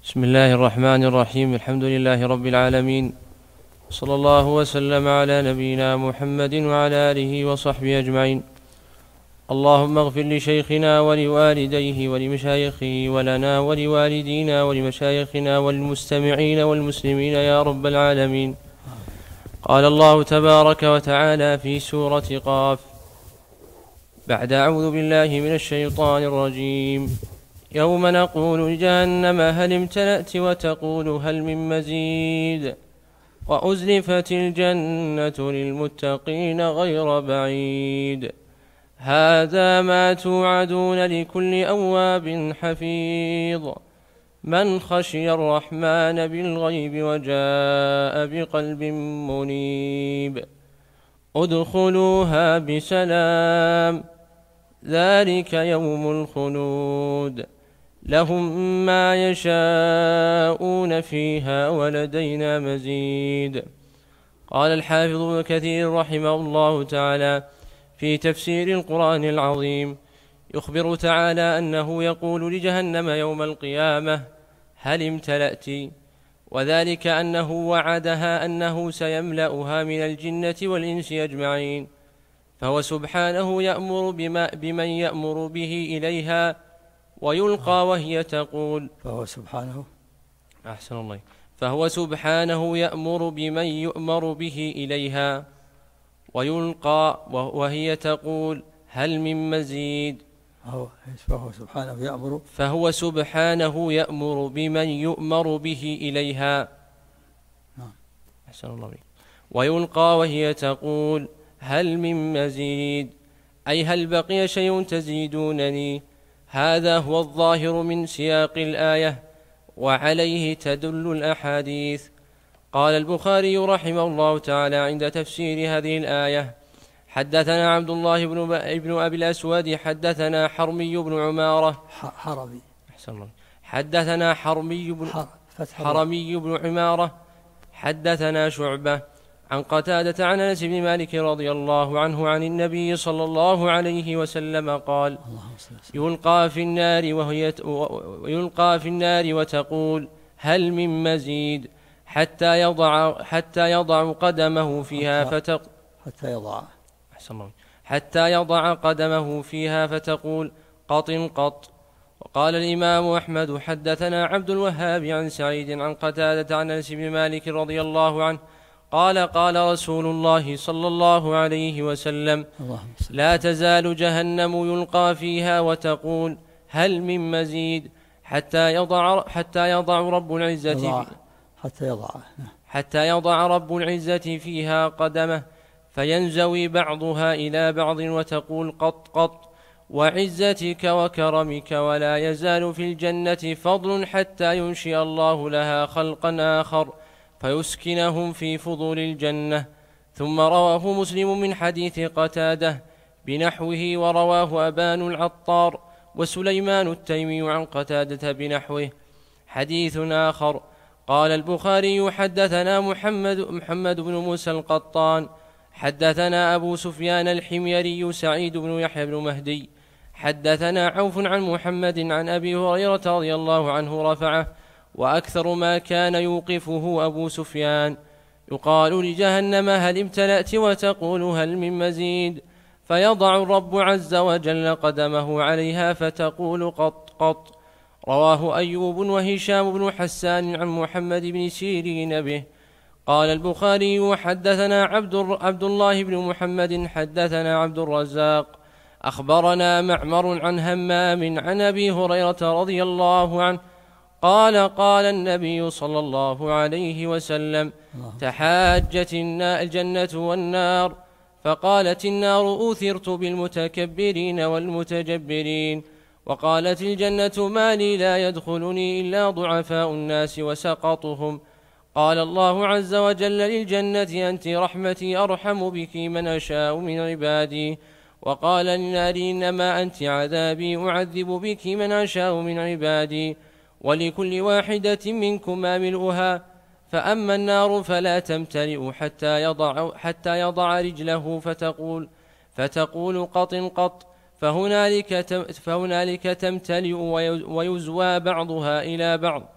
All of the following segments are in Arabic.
بسم الله الرحمن الرحيم. الحمد لله رب العالمين، صلى الله وسلم على نبينا محمد وعلى آله وصحبه أجمعين. اللهم اغفر لشيخنا ولوالديه ولمشايخه ولنا ولوالدينا ولمشايخنا والمستمعين والمسلمين يا رب العالمين. قال الله تبارك وتعالى في سورة قاف بعد أعوذ بالله من الشيطان الرجيم: يوم نقول لجهنم هل امتلأت وتقول هل من مزيد وأزلفت الجنة للمتقين غير بعيد هذا ما توعدون لكل أواب حفيظ من خشي الرحمن بالغيب وجاء بقلب منيب ادخلوها بسلام ذلك يوم الخلود لهم ما يشاءون فيها ولدينا مزيد. قال الحافظ ابن كثير رحمه الله تعالى في تفسير القرآن العظيم: يخبر تعالى أنه يقول لجهنم يوم القيامة هل امتلأت، وذلك أنه وعدها أنه سيملأها من الجنة والإنس أجمعين، فهو سبحانه يأمر بمن يأمر به إليها ويلقى وهي تقول فهو سبحانه يأمر بمن يؤمر به إليها ويلقى وهي تقول هل من مزيد. فهو سبحانه يأمر بمن يؤمر به إليها ويلقى وهي تقول هل من مزيد، أي هل بقي شيء تزيدونني. هذا هو الظاهر من سياق الآية وعليه تدل الأحاديث. قال البخاري رحمه الله تعالى عند تفسير هذه الآية: حدثنا عبد الله بن أبي الأسود حدثنا حرمي بن عمارة حدثنا حرمي بن عمارة حدثنا شعبة عن قتادة عن أنس بن مالك رضي الله عنه عن النبي صلى الله عليه وسلم قال: يلقى في النار وتقول هل من مزيد حتى يضع قدمه فيها فتقول قط قط. وقال الإمام أحمد: حدثنا عبد الوهاب عن سعيد عن قتادة عن أنس بن مالك رضي الله عنه قال: قال رسول الله صلى الله عليه وسلم: لا تزال جهنم يلقى فيها وتقول هل من مزيد حتى يضع رب العزة فيها قدمه فينزوي بعضها إلى بعض وتقول قط قط وعزتك وكرمك، ولا يزال في الجنة فضل حتى ينشئ الله لها خلقا آخر فيسكنهم في فضول الجنة. ثم رواه مسلم من حديث قتادة بنحوه، ورواه أبان العطار وسليمان التيمي عن قتادة بنحوه. حديث آخر: قال البخاري: حدثنا محمد بن موسى القطان حدثنا أبو سفيان الحميري سعيد بن يحيى بن مهدي حدثنا عوف عن محمد عن أبي هريرة رضي الله عنه رفعه: وأكثر ما كان يوقفه أبو سفيان: يقال لجهنم هل امتلأت وتقول هل من مزيد، فيضع الرب عز وجل قدمه عليها فتقول قط قط. رواه أيوب وهشام بن حسان عن محمد بن سيرين به. قال البخاري: حدثنا عبد الله بن محمد حدثنا عبد الرزاق أخبرنا معمر عن همام عن أبي هريرة رضي الله عنه قال: قال النبي صلى الله عليه وسلم: تحاجت الجنة والنار، فقالت النار: أوثرت بالمتكبرين والمتجبرين، وقالت الجنة: ما لي لا يدخلني إلا ضعفاء الناس وسقطهم. قال الله عز وجل للجنة: أنت رحمتي أرحم بك من أشاء من عبادي. وقال للنار: إنما أنت عذابي أعذب بك من أشاء من عبادي، ولكل واحدة منكما ملؤها، فأما النار فلا تمتلئ حتى يضع رجله فتقول قط قط، فهنالك تمتلئ ويزوى بعضها إلى بعض،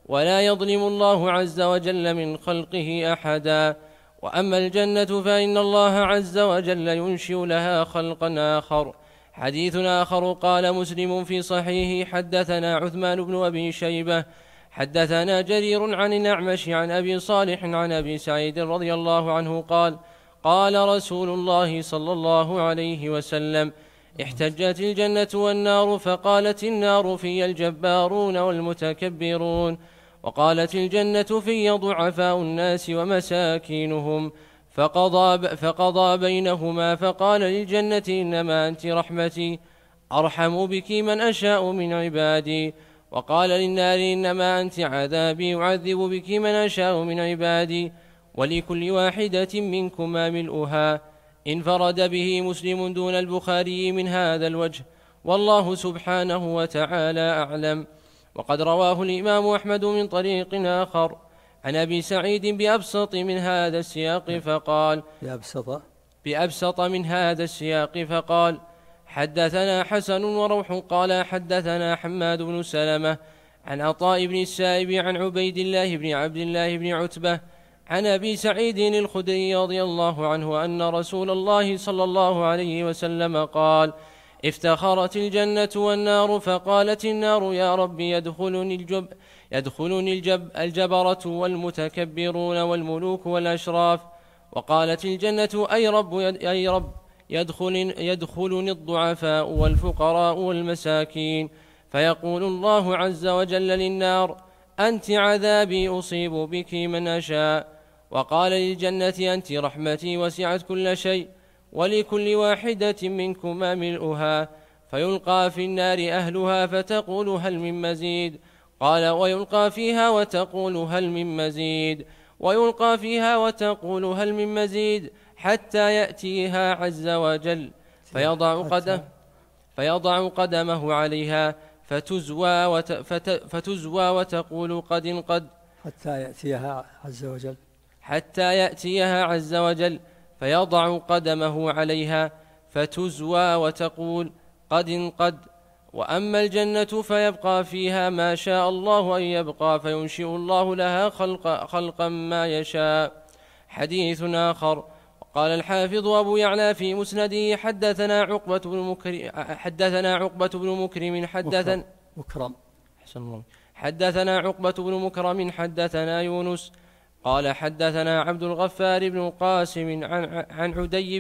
ولا يظلم الله عز وجل من خلقه أحدا. وأما الجنة فإن الله عز وجل ينشئ لها خلقا آخر. حديث آخر. قال مسلم في صحيحه: حدثنا عثمان بن أبي شيبة حدثنا جرير عن الأعمش عن أبي صالح عن أبي سعيد رضي الله عنه قال: قال رسول الله صلى الله عليه وسلم: احتجت الجنة والنار، فقالت النار: في الجبارون والمتكبرون، وقالت الجنة: في ضعفاء الناس ومساكينهم، فقضى بينهما، فقال للجنة: إنما أنت رحمتي، أرحم بك من أشاء من عبادي، وقال للنار: إنما أنت عذابي، أعذب بك من أشاء من عبادي، ولكل واحدة منكما ملؤها. انفرد به مسلم دون البخاري من هذا الوجه، والله سبحانه وتعالى أعلم. وقد رواه الإمام أحمد من طريق آخر عن أبي سعيد بأبسط من هذا السياق فقال: بأبسط من هذا السياق فقال: حدثنا حسن وروح قال: حدثنا حماد بن سلمة عن عطاء بن السائب عن عبيد الله بن عبد الله بن عتبة عن أبي سعيد الخدري رضي الله عنه أن رسول الله صلى الله عليه وسلم قال: افتخرت الجنة والنار، فقالت النار: يا رب يدخلني الجبرة والمتكبرون والملوك والأشراف، وقالت الجنة: أي رب يدخلني الضعفاء والفقراء والمساكين، فيقول الله عز وجل للنار: أنت عذابي، أصيب بك من أشاء، وقال للجنة: أنت رحمتي، وسعت كل شيء، ولكل واحدة منكما ملؤها، فيلقى في النار أهلها فتقول: هل من مزيد؟ قال: ويلقى فيها وتقول: هل من مزيد؟ ويلقى فيها وتقول: هل من مزيد؟ حتى يأتيها عز وجل فيضع قدمه عليها فتزوى وتقول: قد حتى يأتيها عز وجل فيضع قدمه عليها فتزوى وتقول: قد. وأما الجنة فيبقى فيها ما شاء الله أن يبقى، فينشئ الله لها خلقا ما يشاء. حديث آخر. قال الحافظ أبو يعلى في مسنده: حدثنا عقبة بن مكرم حدثنا يونس قال: حدثنا عبد الغفار بن قاسم عن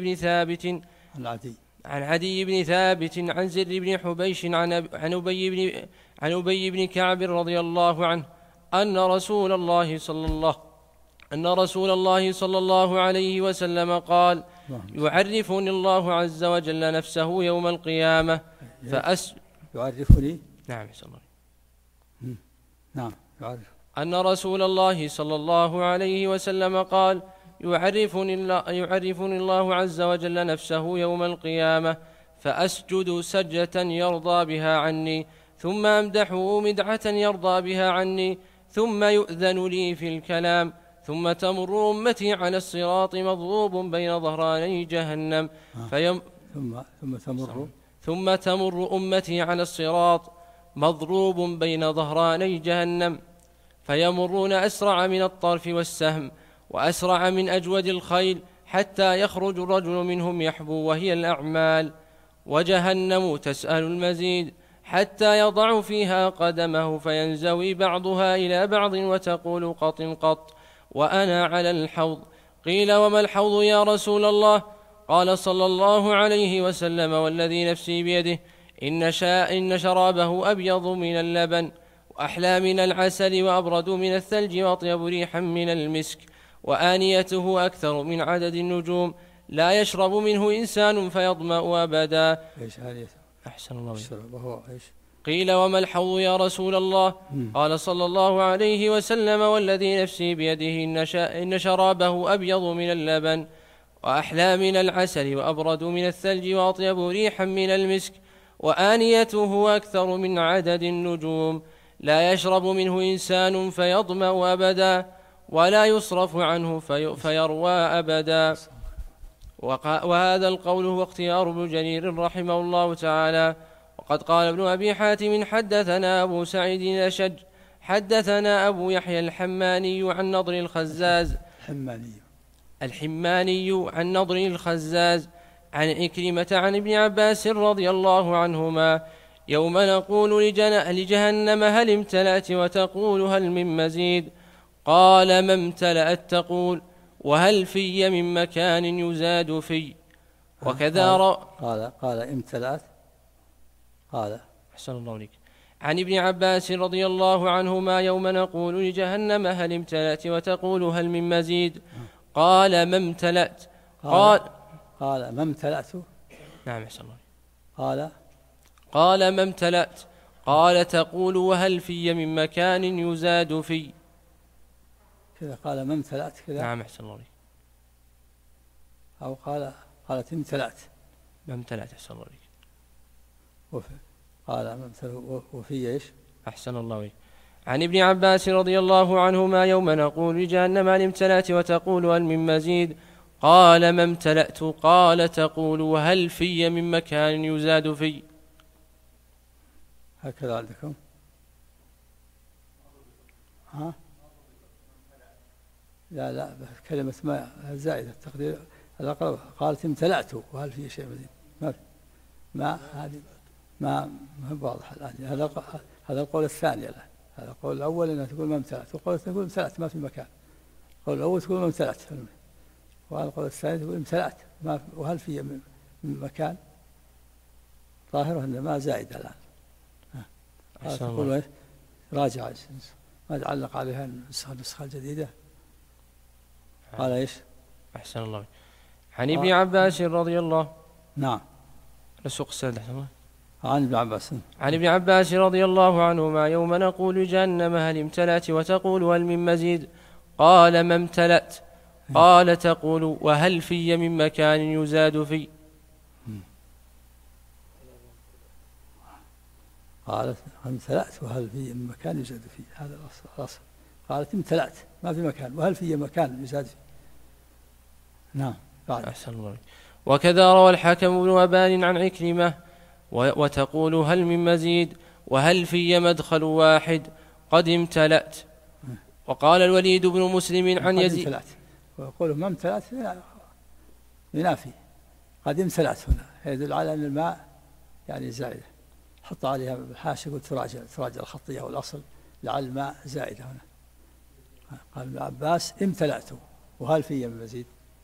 عدي بن ثابت عن زر بن حبيش عن أبي بن كعب رضي الله عنه أن رسول الله صلى الله عليه وسلم قال: يعرفني الله عز وجل نفسه يوم القيامة يعرفني. نعم يعرف. أن رسول الله صلى الله عليه وسلم قال: يعرفني الله عز وجل نفسه يوم القيامة، فأسجد سجدة يرضى بها عني، ثم أمدحه مدعة يرضى بها عني، ثم يؤذن لي في الكلام، ثم تمر أمتي على الصراط مضروب بين ظهراني جهنم ثم تمر أمتي على الصراط مضروب بين ظهراني جهنم، فيمرون أسرع من الطرف والسهم، وأسرع من أجود الخيل، حتى يخرج الرجل منهم يحبو وهي الأعمال، وجهنم تسأل المزيد، حتى يضع فيها قدمه، فينزوي بعضها إلى بعض، وتقول: قط، وأنا على الحوض. قيل: وما الحوض يا رسول الله؟ قال صلى الله عليه وسلم: والذي نفسي بيده، إن شرابه أبيض من اللبن، وأحلى من العسل، وأبرد من الثلج، وأطيب ريحا من المسك، وآنيته أكثر من عدد النجوم، لا يشرب منه إنسان فيظمأ أبدا. أحسن الله. قيل: وما الحوض يا رسول الله؟ قال صلى الله عليه وسلم: والذي نفسي بيده، إن شرابه أبيض من اللبن، وأحلى من العسل، وأبرد من الثلج، وأطيب ريحا من المسك، وآنيته أكثر من عدد النجوم، لا يشرب منه إنسان فيظمأ أبدا، ولا يصرف عنه فيروى أبدا. وهذا القول هو اختيار ابن جرير رحمه الله تعالى. وقد قال ابن أبي حاتم: حدثنا أبو سعيد الأشج حدثنا أبو يحيى الحماني عن نضر الخزاز الحماني عن نضر الخزاز عن عكرمة عن ابن عباس رضي الله عنهما يوم نقول لجهنم هل امتلأت وتقول هل من مزيد قال ما امتلأت تقول وهل في من مكان يزاد في وكذا قال امتلأت قال أحسن الله عليك عن ابن عباس رضي الله عنهما يوم نقول لجهنم هل امتلأت وتقول هل من مزيد قال ما امتلأت قال ما امتلأت نعم أحسن الله قال ما امتلأت قال تقول وهل في من مكان يزاد في كذا قال ما امتلأت كذا نعم أحسن الله عليك أو قالت امتلأت ما امتلأت أحسن الله عليك قال ما امتلأت وفي إيش أحسن الله عليك عن ابن عباس رضي الله عنهما يوم نقول لجهنم هل امتلأت وتقول هل من مزيد قال ما امتلأت قال تقول وهل في من مكان يزاد في هكذا عندكم لا كلمة ما زائدة التقدير الأقرب قالت امتلأت وهل في شيء مزيد ما هذه ما واضح الآن هذا القول الثاني لا. هذا القول الأول أنها تقول ما امتلأت والقول تقول امتلأت ما في مكان القول الأول تقول ما امتلأت والقول الثاني تقول امتلأت وهل في من مكان ظاهره أن ما زائدة الآن تقول راجع ما تعلق عليها النسخة الجديدة قال إيش أحسن الله عن ابن عباس رضي الله نعم السوق السادة عن ابن عباس رضي الله عنهما يوم نقول جهنم هل امتلأت وتقول هل من مزيد قال ما امتلأت قال تقول وهل في من مكان يزاد في قالت امتلأت وهل في من مكان يزاد فيه هذا الأصل قالت امتلأت ما في مكان وهل في مكان يزاد فيه نعم أحسن الله وكذا روى الحكم بن أبان عن عكرمة وتقول هل من مزيد وهل في مدخل واحد قد امتلأت وقال الوليد بن مسلم عن يزيد ويقول ما امتلأت ينافي قد امتلأت هنا يدل على أن الماء يعني زائدة حط عليها بالحاشية قلت تراجع الخطية والأصل لعل الماء زائدة هنا قال ابن عباس امتلأت وهل في من مزيد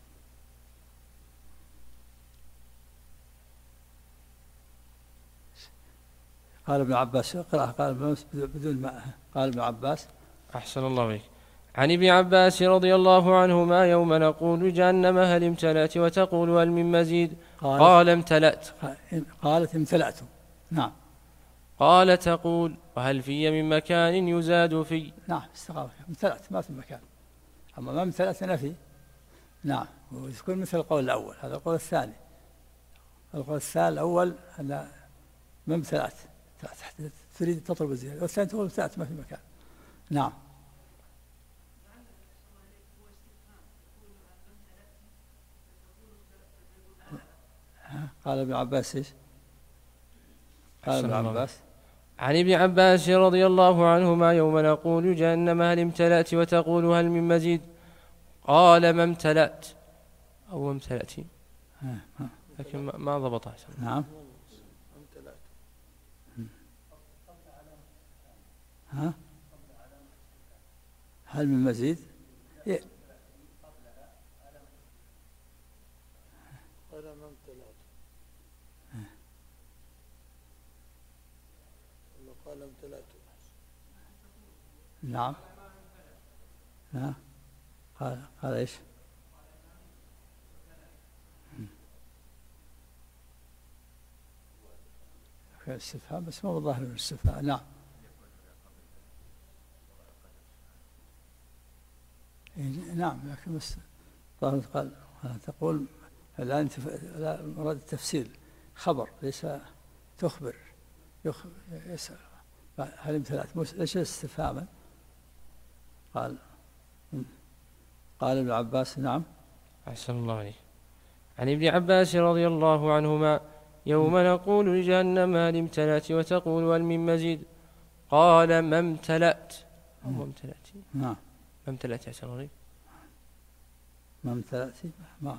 قال ابن عباس قرأ قال بدون ماء قال ابن عباس أحسن الله عليك عن ابن عباس رضي الله عنهما يوم نقول جهنم هل امتلأت وتقول هل من مزيد قال امتلأت قالت امتلأت نعم قال تقول وهل في من مكان يزاد في نعم استقامة امتلأت ما في مكان أما ما امتلأت نفي نعم ويكون مثل القول الأول هذا القول الثاني القول الثاني الأول أن ما امتلأت تريد تطلب الزيادة والثاني تقول امتلأت ما في مكان نعم قال ابن عباس ايش قال ابن عباس عن ابن عباس رضي الله عنهما يوم نقول جهنم هل امتلأت وتقول هل من مزيد قال ما امتلأت أو امتلأت لكن ما ضبطها نعم هل من مزيد قال امتلأت نعم قال ايش الاستفهام بس ما هو ظاهر الاستفهام نعم نعم لكن بس ظاهر قال تقول الآن مراد التفسير خبر ليس تخبر يسأل هل امتلأت ليش استفهاما قال ابن عباس نعم أحسن الله عليه عن ابن عباس رضي الله عنهما يوم نقول لجهنم هل امتلأت وتقول هل من مزيد قال ما امتلأت ما امتلأت. نعم. ما امتلأت أحسن الله. ما امتلأت ما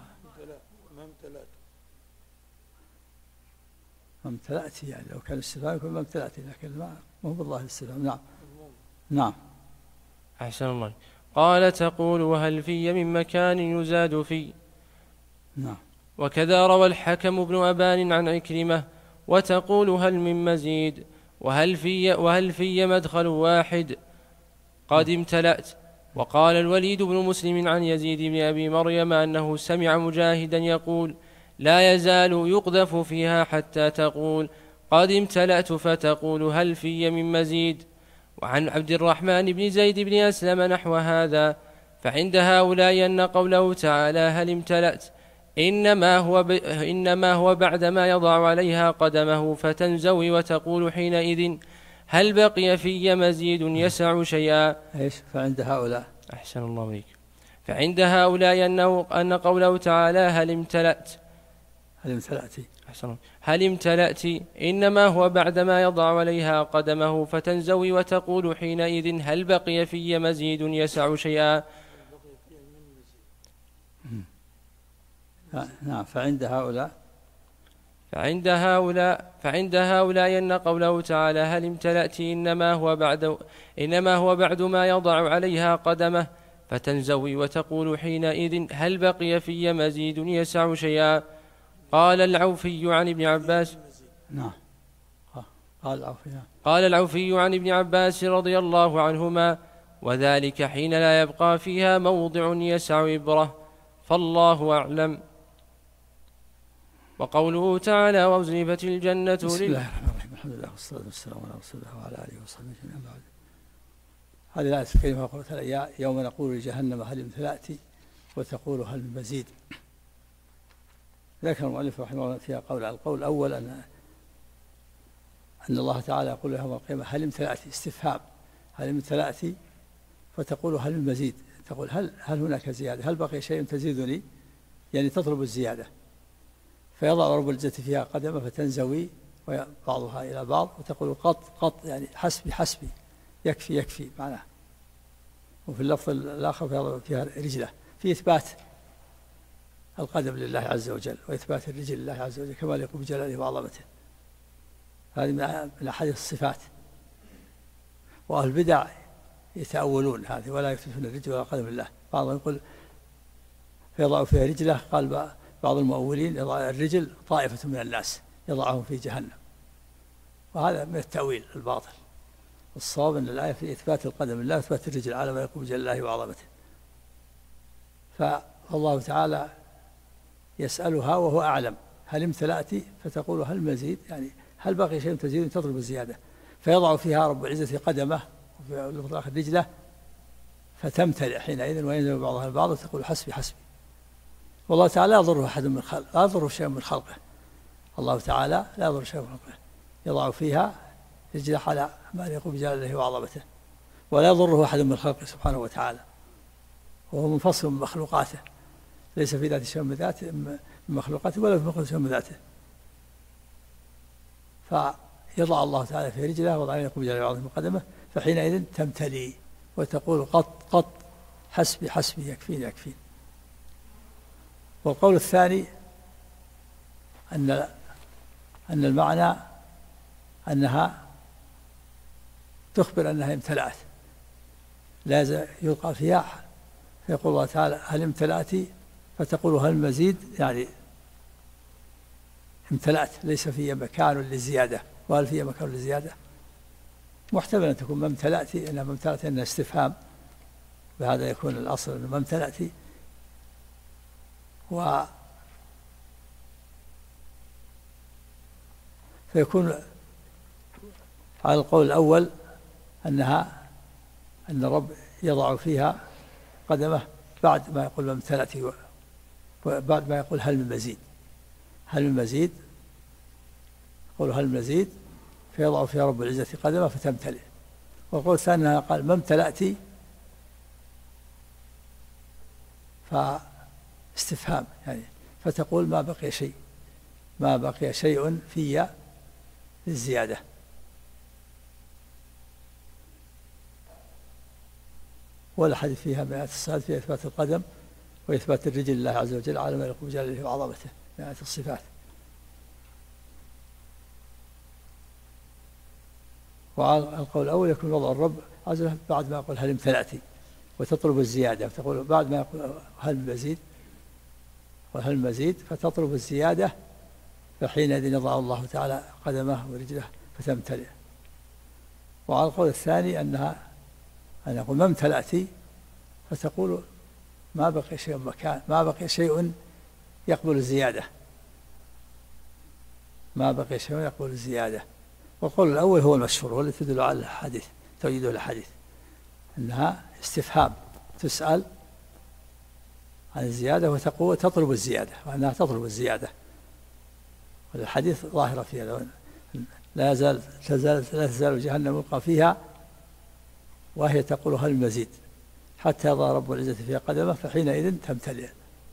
امتلأت يعني لو كان الاستفهام يكون ما امتلأت، لكن ما هو بالله الاستفهام. نعم. نعم. أحسن الله. قال تقول وهل في من مكان يزاد في. نعم. وكذا روى الحكم بن أبان عن عكرمة وتقول هل من مزيد وهل في مدخل واحد قد امتلأت. وقال الوليد بن مسلم عن يزيد بن أبي مريم أنه سمع مجاهدا يقول لا يزال يقذف فيها حتى تقول قد امتلأت فتقول هل في من مزيد. وعن عبد الرحمن بن زيد بن أسلم نحو هذا. فعند هؤلاء أن قوله تعالى هل امتلأت إنما هو بعدما يضع عليها قدمه فتنزوي وتقول حينئذ هل بقي في مزيد يسع شيئا. ايش فعند هؤلاء. أحسن الله عليك. فعند هؤلاء أن قوله تعالى هل امتلأت هل امتلأت إنما هو بعدما يضع عليها قدمه فتنزوي وتقول حينئذ هل بقي في مزيد يسع شيئا. نعم. فعند هؤلاء أن قوله تعالى هل امتلأت إنما هو بعد ما يضع عليها قدمه فتنزوي وتقول حينئذ هل بقي في مزيد يسع شيئا. قال العوفي عن ابن عباس. نعم. قال العوفي عن ابن عباس رضي الله عنهما وذلك حين لا يبقى فيها موضع يسع إبرة فالله أعلم. وقوله تعالى وأزلفت الجنة بسم الله الرحمن الرحيم. الحمد لله والصلاة والسلام على رسول الله وعلى آله وصحبه أجمعين. بعد هذه الآية الكريمة قالت يوم نقول لجهنم هل امتلأت وتقول هل من مزيد. ذكر المؤلف رحمه الله فيها القول الأول أن الله تعالى يقول يوم القيامة هل امتلأت استفهام هل امتلأت فتقول هل من مزيد. تقول هل هناك زيادة هل بقي شيء تزيدني يعني تطلب الزيادة. فيضع رب العزة فيها قدمه فتنزوي بعضها إلى بعض وتقول قط يعني حسبي يكفي معناه. وفي اللفظ الآخر فيضع فيها رجله في إثبات القدم لله عز وجل وإثبات الرجل لله عز وجل كما يقول بجلاله وعظمته. هذه من أحاديث الصفات. وأهل البدع يتأولون هذه ولا يثبتون الرجل ولا قدم لله. بعضهم يقول فيضع فيها رجله. قال بعض المؤولين يضع الرجل طائفة من الناس يضعهم في جهنم. وهذا من التأويل الباطل. الصواب أن الآية في إثبات القدم لله وإثبات الرجل على ما يقول بجلاله وعظمته. فالله تعالى يسألها وهو أعلم هل امتلأت فتقول هل مزيد يعني هل بقي شيء تزيد تطلب الزيادة. فيضع فيها رب العزة قدمه وفي اللفظ الآخر رجله فتمتلئ حينئذ وينزل بعضها البعض وتقول حسبي. والله تعالى لا يضره أحد من خلقه لا يضره شيء من خلقه. الله تعالى لا يضره شيء من خلقه يضع فيها رجله على ما يقول بجلاله وعظمته ولا يضره أحد من خلقه سبحانه وتعالى. وهو منفصل من مخلوقاته ليس في ذات شيء من ذاته من مخلوقاته ولا في مخلوق شيء من ذاته. فيضع الله تعالى في رجله وضع يقول بجلاله وعظمته قدمه فحينئذ تمتلي وتقول قط حسبي يكفيني. والقول الثاني أن المعنى أنها تخبر أنها امتلأت لا يلقى فيها. فيقول الله تعالى هل امتلأت فتقول هل مزيد يعني امتلأت ليس فيها مكان للزيادة. وهل فيها مكان للزيادة محتمل أن تكون ما امتلأت إنها استفهام بهذا يكون الأصل أنه ما امتلأت. فيكون على القول الأول أن الرب يضع فيها قدمه بعد ما يقول ما امتلأت وبعد ما يقول هل من مزيد يقول هل من مزيد فيضع فيها رب العزة قدمه فتمتلئ. والقول الثاني قال ما امتلأت فاستفهام يعني فتقول ما بقي شيء في للزيادة. والحديث فيها من آية الصفات فيها إثبات القدم وإثبات الرجل لله عز وجل على ما يليق بجلاله وعظمته من آية الصفات. والقول الأول يكون وضع الرب عز وجل بعد ما يقول هل امتلأت وتطلب الزيادة، فتقول بعد ما يقول هل مزيد وهل مزيد فتطلب الزيادة، فحينئذ يضع الله تعالى قدمه ورجله فتمتلئ. وعلى القول الثاني أن يقول ما امتلأت، فتقول ما بقي شيء مكان، ما بقي شيء يقبل الزيادة، ما بقي شيء يقبل الزيادة. والقول الأول هو المشهور والذي تدل على الحديث تؤيده الحديث، أنها استفهام تسأل عن الزيادة وتقول تطلب الزيادة، وأنها تطلب الزيادة. والحديث ظاهرة في هذا، لا تزال جهنم يلقى فيها وهي تقول هل المزيد حتى يضع رب العزة فيها قدمه فحينئذ تمتلئ.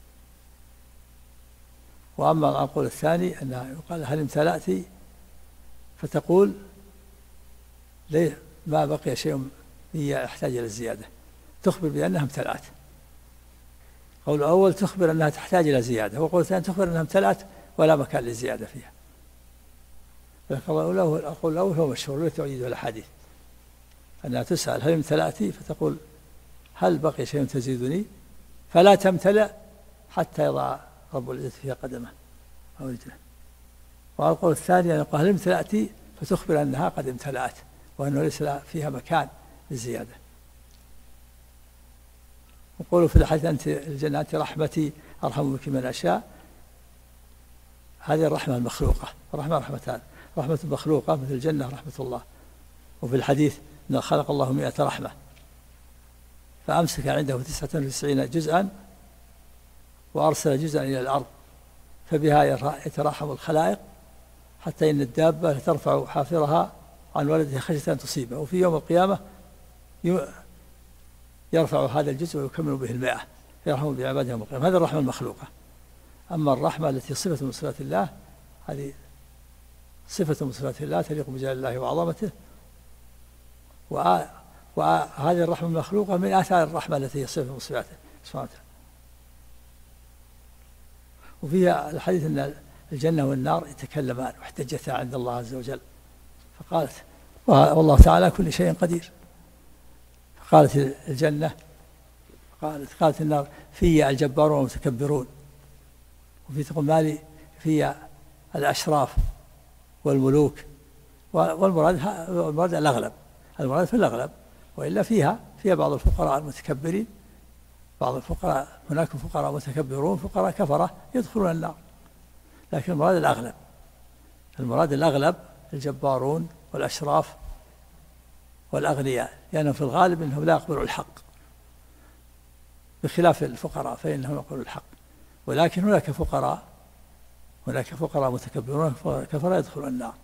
وأما القول الثاني أنها يقال هل امتلأت، فتقول ليه ما بقي شيء هي يحتاج إلى الزيادة، تخبر بأنها امتلأت. قول الأول تخبر أنها تحتاج إلى زيادة، وقول الثاني تخبر أنها امتلأت ولا مكان للزيادة فيها. القول الأول هو مشهور الذي تؤيده الحديث، أنها تسأل هل امتلأت، فتقول هل بقي شيء تزيدني، فلا تمتلأ حتى يضع رب العزة فيها قدمه أو رجله. والقول الثاني أن يقول هل امتلأت، فتخبر أنها قد امتلأت وأنه ليس فيها مكان للزيادة. وقولوا في الحديث أنت الجنة أنت رحمتي أرحم بك من أشاء، هذه الرحمة المخلوقة، الرحمة رحمتان، رحمة مخلوقة مثل الجنة رحمة الله. وفي الحديث أن خلق الله 100 رحمة فأمسك عنده 99 جزءا وأرسل جزءا إلى الأرض، فبها يتراحم الخلائق حتى إن الدابة ترفع حافرها عن ولدها خشية أن تصيبه، وفي يوم القيامة يرفع هذا الجزء ويكمل به 100 يرحم بعباده يوم القيامة. هذه الرحمة المخلوقة. أما الرحمة التي صفة من صفات الله، هذه صفة من صفات الله تليق بجلال الله وعظمته، وهذه الرحمة المخلوقة من آثار الرحمة التي هي صفة من صفاته سبحانه وتعالى. وفيها الحديث أن الجنة والنار يتكلمان واحتجتا عند الله عز وجل، فقالت والله تعالى كل شيء قدير. فقالت الجنة قالت النار في الجبارون والمتكبرون، وفي تقول مالي في الأشراف والملوك، والمراد الأغلب، المراد في الأغلب، وإلا فيها بعض الفقراء المتكبرين، بعض الفقراء هناك فقراء متكبرون فقراء كفرة يدخلون النار، لكن المراد الأغلب الجبارون والأشراف والأغنياء، لأنهم في الغالب أنهم لا يقبلوا الحق بخلاف الفقراء فإنهم يقبلوا الحق. ولكن هناك فقراء متكبرون كفرة يدخلون النار.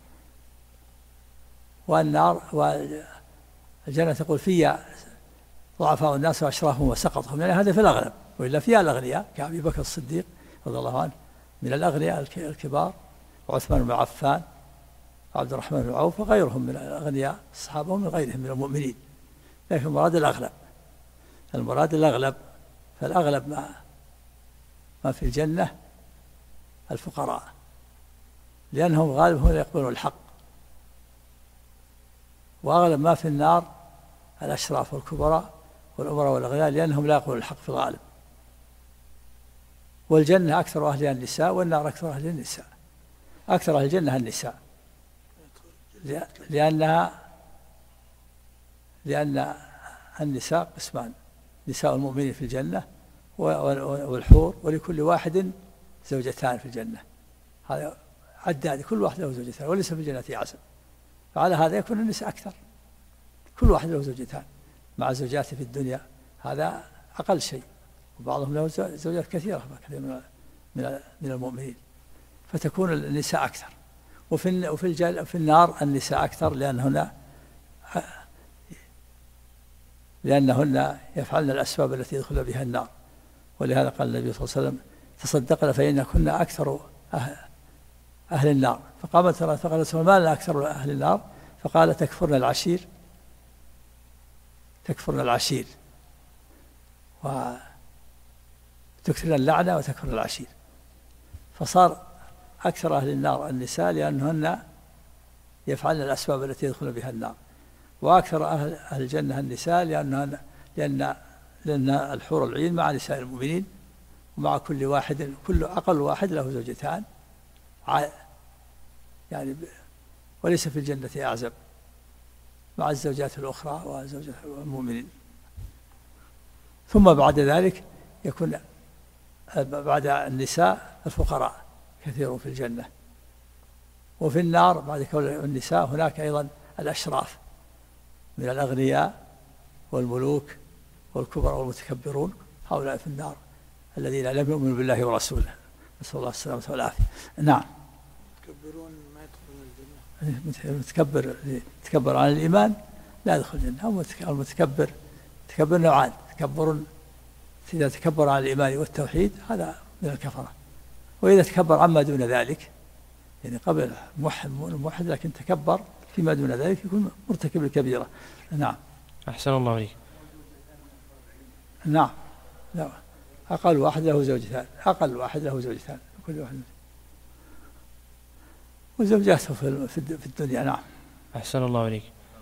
والنار والجنة تقول فيها ضعفاء الناس وأشرافهم وسقطهم، يعني هذا في الأغلب، وإلا فيها الأغنياء كأبي بكر الصديق رضي الله عنه من الأغنياء الكبار، وعثمان بن عفان وعبد الرحمن بن عوف وغيرهم من الأغنياء الصحابة ومن غيرهم من المؤمنين. لكن المراد الأغلب، فالأغلب ما في الجنة الفقراء، لأنهم غالب هم يقبلون الحق، وأغلب ما في النار الأشراف والكبراء والأمراء والأغنياء، لأنهم لا يقبلون الحق في الغالب. والجنة أكثر أهلها النساء، والنار أكثر أهلها النساء. أكثر أهل الجنة النساء، لأن النساء قسمان، نساء المؤمنين في الجنة والحور، ولكل واحد زوجتان في الجنة، هذا عداد كل واحد له زوجتان، وليس في الجنة عسل، فعلى هذا يكون النساء أكثر، كل واحد له زوجتان مع زوجاته في الدنيا، هذا أقل شيء، وبعضهم له زوجات كثيرة كثير من المؤمنين، فتكون النساء أكثر. وفي النار النساء أكثر لأنهن يفعلن الأسباب التي يدخل بها النار. ولهذا قال النبي صلى الله عليه وسلم تصدقنا فإن كنا أكثر أهل النار. فقالت ما لنا أكثر أهل النار؟ فقال تكفرن العشير وتكثر اللعنة وتكثر العشير. فصار أكثر أهل النار النساء لأنهن يفعلن الأسباب التي يدخلن بها النار، وأكثر أهل الجنة النساء لأن الحور العين مع نساء المؤمنين، ومع كل أقل واحد له زوجتان، يعني وليس في الجنة أعزب مع الزوجات الأخرى وزوجات المؤمنين. ثم بعد ذلك يكون بعد النساء الفقراء كثير في الجنة، وفي النار بعد كون النساء هناك أيضا الأشراف من الأغنياء والملوك والكبراء والمتكبرون، هؤلاء في النار الذين لم يؤمنوا بالله ورسوله، نسأل الله السلامة والعافية. نعم. المتكبرون ما يدخلون الجنة. المتكبر عن الإيمان لا يدخل الجنة. المتكبر نوعان: إذا تكبر عن الإيمان والتوحيد هذا من الكفرة، وإذا تكبر عما دون ذلك، يعني قبل موحد لكن تكبر فيما دون ذلك، يكون مرتكب الكبيرة. نعم. أحسن الله عليك. نعم. لا. أقل واحد له زوجتان، كل واحد وزوجاته في الدنيا. نعم. أحسن الله عليك.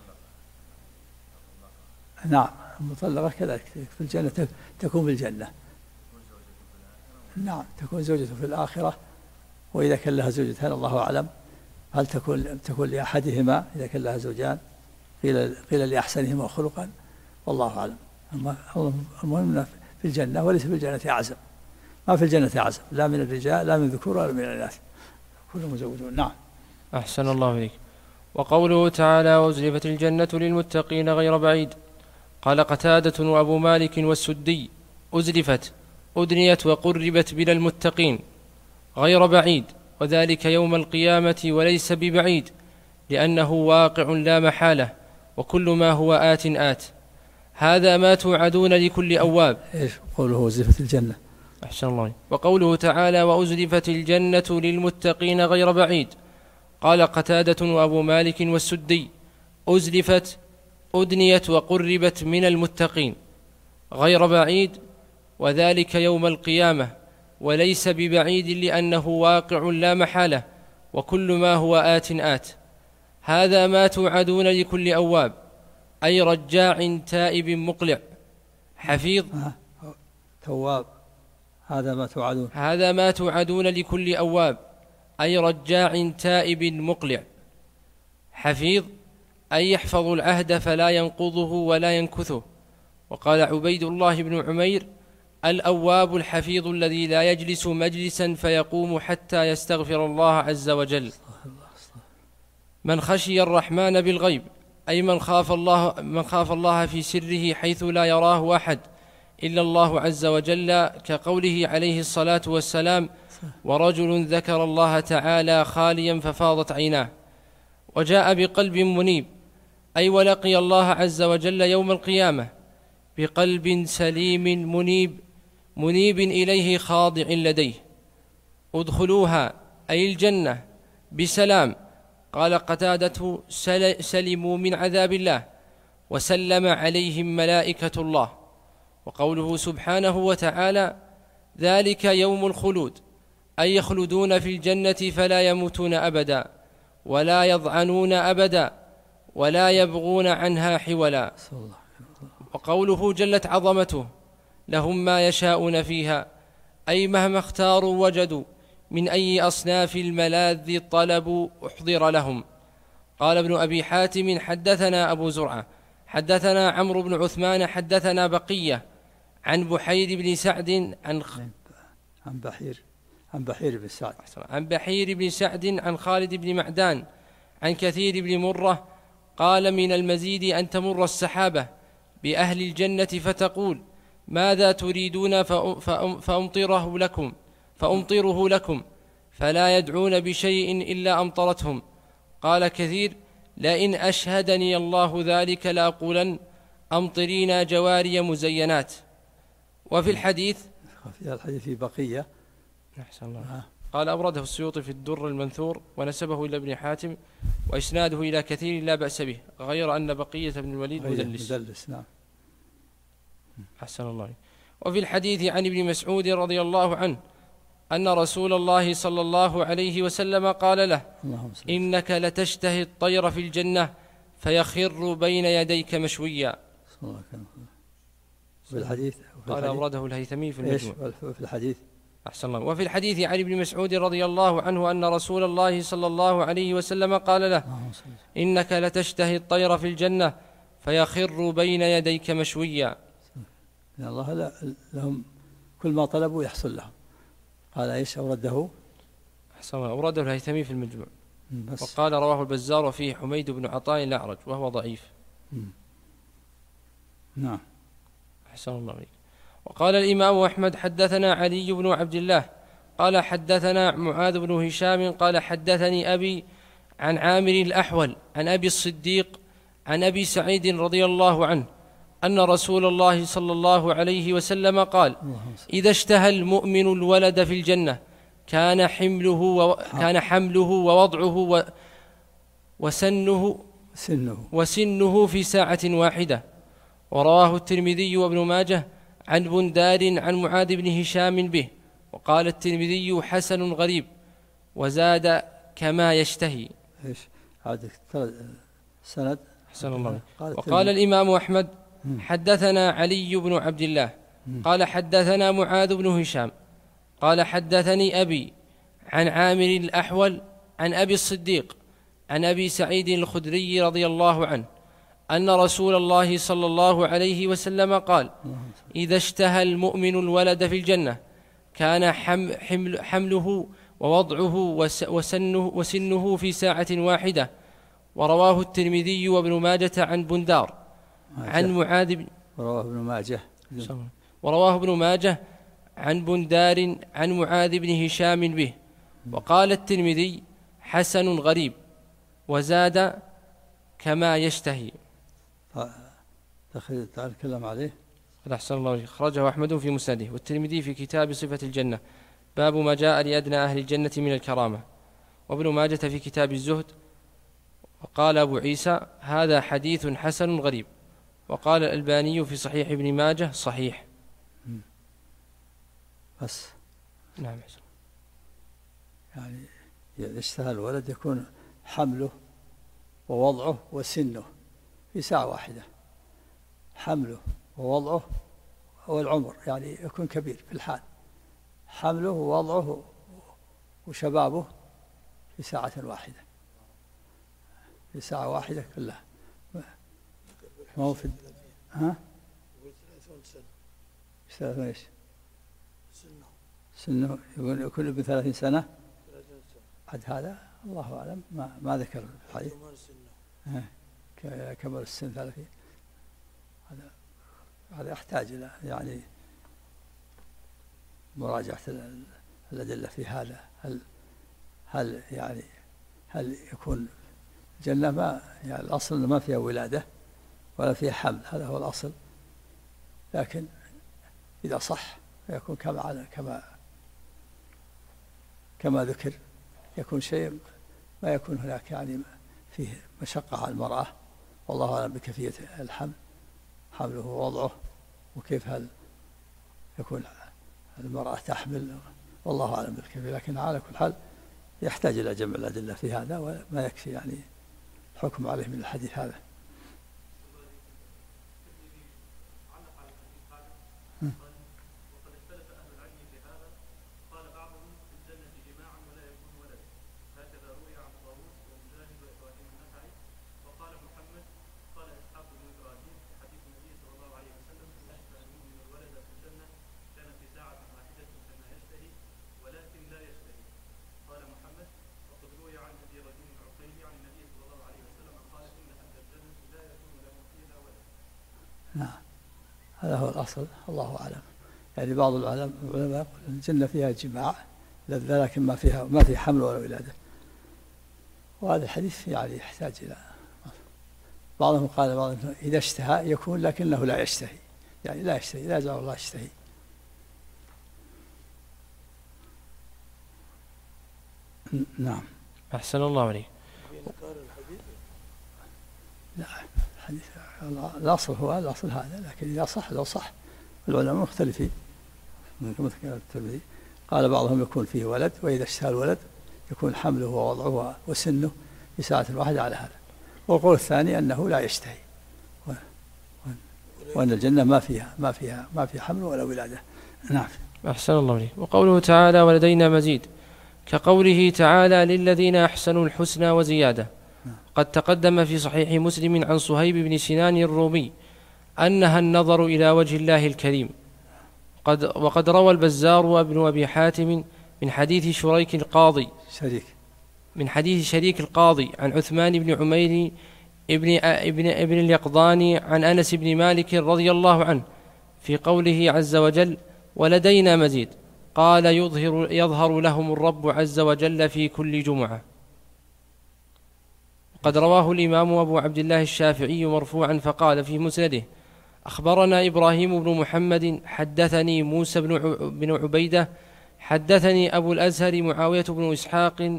نعم. المطلقة كذلك في الجنة تكون في الجنة. نعم، تكون زوجته في الآخرة، وإذا كان لها زوجتان الله أعلم هل تكون لأحدهما إذا كان لها زوجان، قيل لأحسنهما خلقا، والله أعلم. المهم في الجنة، وليس في الجنة أعزب، ما في الجنة أعزب لا من الرجال لا من الذكور ولا من الإناث، كلهم مزوجون. نعم. أحسن الله عليك. وقوله تعالى: وأزلفت الجنة للمتقين غير بعيد. قال قتادة وأبو مالك والسدي: أزلفت أدنيت وقربت بلا المتقين غير بعيد، وذلك يوم القيامة وليس ببعيد، لأنه واقع لا محالة، وكل ما هو آت. هذا ما توعدون لكل أواب. إيش قوله أزلفت الجنة؟ أحسن الله. وقوله تعالى: وأزلفت الجنة للمتقين غير بعيد. قال قتادة وأبو مالك والسدي: أزلفت أدنيت وقربت من المتقين غير بعيد، وذلك يوم القيامة وليس ببعيد، لأنه واقع لا محالة، وكل ما هو آت. هذا ما توعدون لكل أواب، أي رجاع تائب مقلع حفيظ. تواب. هذا ما توعدون لكل أواب، أي رجاع تائب مقلع حفيظ، أي يحفظ العهد فلا ينقضه ولا ينكثه. وقال عبيد الله بن عمير: الأواب الحفيظ الذي لا يجلس مجلسا فيقوم حتى يستغفر الله عز وجل. من خشي الرحمن بالغيب، أي من خاف الله في سره حيث لا يراه أحد إلا الله عز وجل، كقوله عليه الصلاة والسلام: ورجل ذكر الله تعالى خاليا ففاضت عيناه. وجاء بقلب منيب، أي ولقي الله عز وجل يوم القيامة بقلب سليم منيب إليه خاضع لديه. ادخلوها، أي الجنة، بسلام. قال قتادة: سلموا من عذاب الله، وسلم عليهم ملائكة الله. وقوله سبحانه وتعالى: ذلك يوم الخلود، أي يخلدون في الجنة فلا يموتون أبدا، ولا يضعنون أبدا، ولا يبغون عنها حولا. وقوله جلت عظمته: لهم ما يشاءون فيها، أي مهما اختاروا وجدوا، من أي أصناف الملاذ طلبوا أحضر لهم. قال ابن أبي حاتم: حدثنا أبو زرعة حدثنا عمرو بن عثمان حدثنا بقية عن بحير بن سعد عن بحير بن سعد عن خالد بن معدان عن كثير بن مرة قال: من المزيد أن تمر السحابة بأهل الجنة فتقول: ماذا تريدون فأمطره لكم، فلا يدعون بشيء إلا أمطرتهم. قال كثير: لئن أشهدني الله ذلك لأقولن: أمطرينا جواري مزينات. وفي الحديث في بقية. أحسن الله. قال: أورده السيوطي في الدر المنثور ونسبه إلى ابن حاتم، وإسناده إلى كثير لا بأس به، غير أن بقية بن الوليد مدلس. نعم. أحسن الله. وفي الحديث عن ابن مسعود رضي الله عنه أن رسول الله صلى الله عليه وسلم قال له: إنك لتشتهي الطير في الجنة فيخر بين يديك مشويا. في الحديث قال أورده الهيثمي في المجموع. في الحديث أحسن الله. وفي الحديث عن ابن مسعود رضي الله عنه أن رسول الله صلى الله عليه وسلم قال له: إنك لتشتهي الطير في الجنة فيخر بين يديك مشويا. إن الله لهم كل ما طلبوا يحصل لهم. قال إيش أورده؟ أحسن الله. أورده الهيثمي في المجموع. وقال رواه البزار وفيه حميد بن عطاء الأعرج وهو ضعيف. نعم. أحسن الله عليك. وقال الإمام أحمد: حدثنا علي بن عبد الله قال حدثنا معاذ بن هشام قال حدثني أبي عن عامر الأحول عن أبي الصديق عن أبي سعيد رضي الله عنه أن رسول الله صلى الله عليه وسلم قال: إذا اشتهى المؤمن الولد في الجنة كان حمله ووضعه وسنه في ساعة واحدة. ورواه الترمذي وابن ماجه عن بندار عن معاذ بن هشام به. وقال الترمذي: حسن غريب. وزاد: كما يشتهي. ايش عادك سند؟ أحسن الله. وقال الإمام أحمد: حدثنا علي بن عبد الله قال حدثنا معاذ بن هشام قال حدثني أبي عن عامر الأحول عن أبي الصديق عن أبي سعيد الخدري رضي الله عنه أن رسول الله صلى الله عليه وسلم قال: إذا اشتهى المؤمن الولد في الجنة كان حمله ووضعه وسنه في ساعة واحدة. ورواه الترمذي وابن ماجة عن بندار عن معاذ بن ورواه ابن ماجه عن بندار عن معاذ بن هشام به. وقال الترمذي: حسن غريب. وزاد: كما يشتهي. تكلم عليه. أحسن الله. أخرجه أحمد في مسنده والترمذي في كتاب صفة الجنة باب ما جاء لأدنى أهل الجنة من الكرامة، وابن ماجة في كتاب الزهد. وقال أبو عيسى: هذا حديث حسن غريب. وقال الألباني في صحيح ابن ماجه: صحيح. بس نعم. يعني يشتهى الولد يكون حمله ووضعه وسنه في ساعة واحدة. حمله ووضعه والعمر يعني يكون كبير في الحال. حمله ووضعه وشبابه في ساعة واحدة. في ساعة واحدة كلها. ما هو في ها؟ 30 ايش؟ سنه يكون ابن 30 سنة. عد هذا الله أعلم ما ذكر في الحديث. كمال السن 30. هذا يحتاج إلى يعني مراجعة الأدلة في هذا. هل يكون الجنة ما يعني الأصل ما فيها ولادة ولا فيها حمل، هذا هو الأصل. لكن إذا صح يكون كما ذكر، يكون شيء ما يكون هناك يعني فيه مشقة على المرأة. والله أعلم بكيفية الحمل، حمله ووضعه، وكيف هل يكون المرأة تحمل، والله أعلم بالكيفية. لكن على كل حال يحتاج إلى جمع الأدلة في هذا، وما يكفي يعني الحكم عليه من الحديث هذا. هذا هو الأصل، الله أعلم. يعني بعض العلماء يقول الجنة فيها جماع لذة، لكن ما في حمل ولا ولادة. وهذا الحديث يعني يحتاج إلى بعضهم قال إذا اشتهى يكون لكنه لا يشتهي، يعني لا يشتهي، لا يجعل الله يشتهي. نعم. أحسن الله عليك. لا، الحديث الأصل هو الأصل هذا، لكن إذا صح لو صح العلماء مختلفين كما ذكر الترمذي، قال بعضهم يكون فيه ولد، وإذا اشتهى الولد يكون حمله ووضعه وسنه في ساعة واحدة على هذا. والقول الثاني أنه لا يشتهي، وأن الجنة ما فيها حمل ولا ولادة. نعم. أحسن الله إليك. وقوله تعالى ولدينا مزيد كقوله تعالى للذين أحسنوا الحسنى وزيادة. قد تقدم في صحيح مسلم عن صهيب بن سنان الرومي أنها النظر إلى وجه الله الكريم. وقد روى البزار وابن أبي حاتم من حديث شريك القاضي عن عثمان بن عمير ابن اليقظاني عن أنس بن مالك رضي الله عنه في قوله عز وجل ولدينا مزيد، قال يظهر لهم الرب عز وجل في كل جمعة. قد رواه الإمام أبو عبد الله الشافعي مرفوعا فقال في مسنده أخبرنا إبراهيم بن محمد حدثني موسى بن عبيدة حدثني أبو الأزهر معاوية بن إسحاق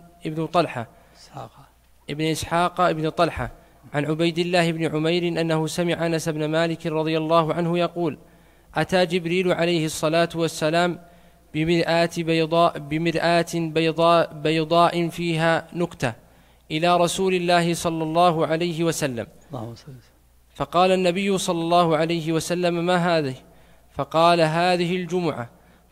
ابن طلحة عن عبيد الله بن عمير أنه سمع أنس بن مالك رضي الله عنه يقول أتى جبريل عليه الصلاة والسلام بمرآة بيضاء فيها نكتة إلى رسول الله صلى الله عليه وسلم، فقال النبي صلى الله عليه وسلم ما هذه؟ فقال هذه الجمعة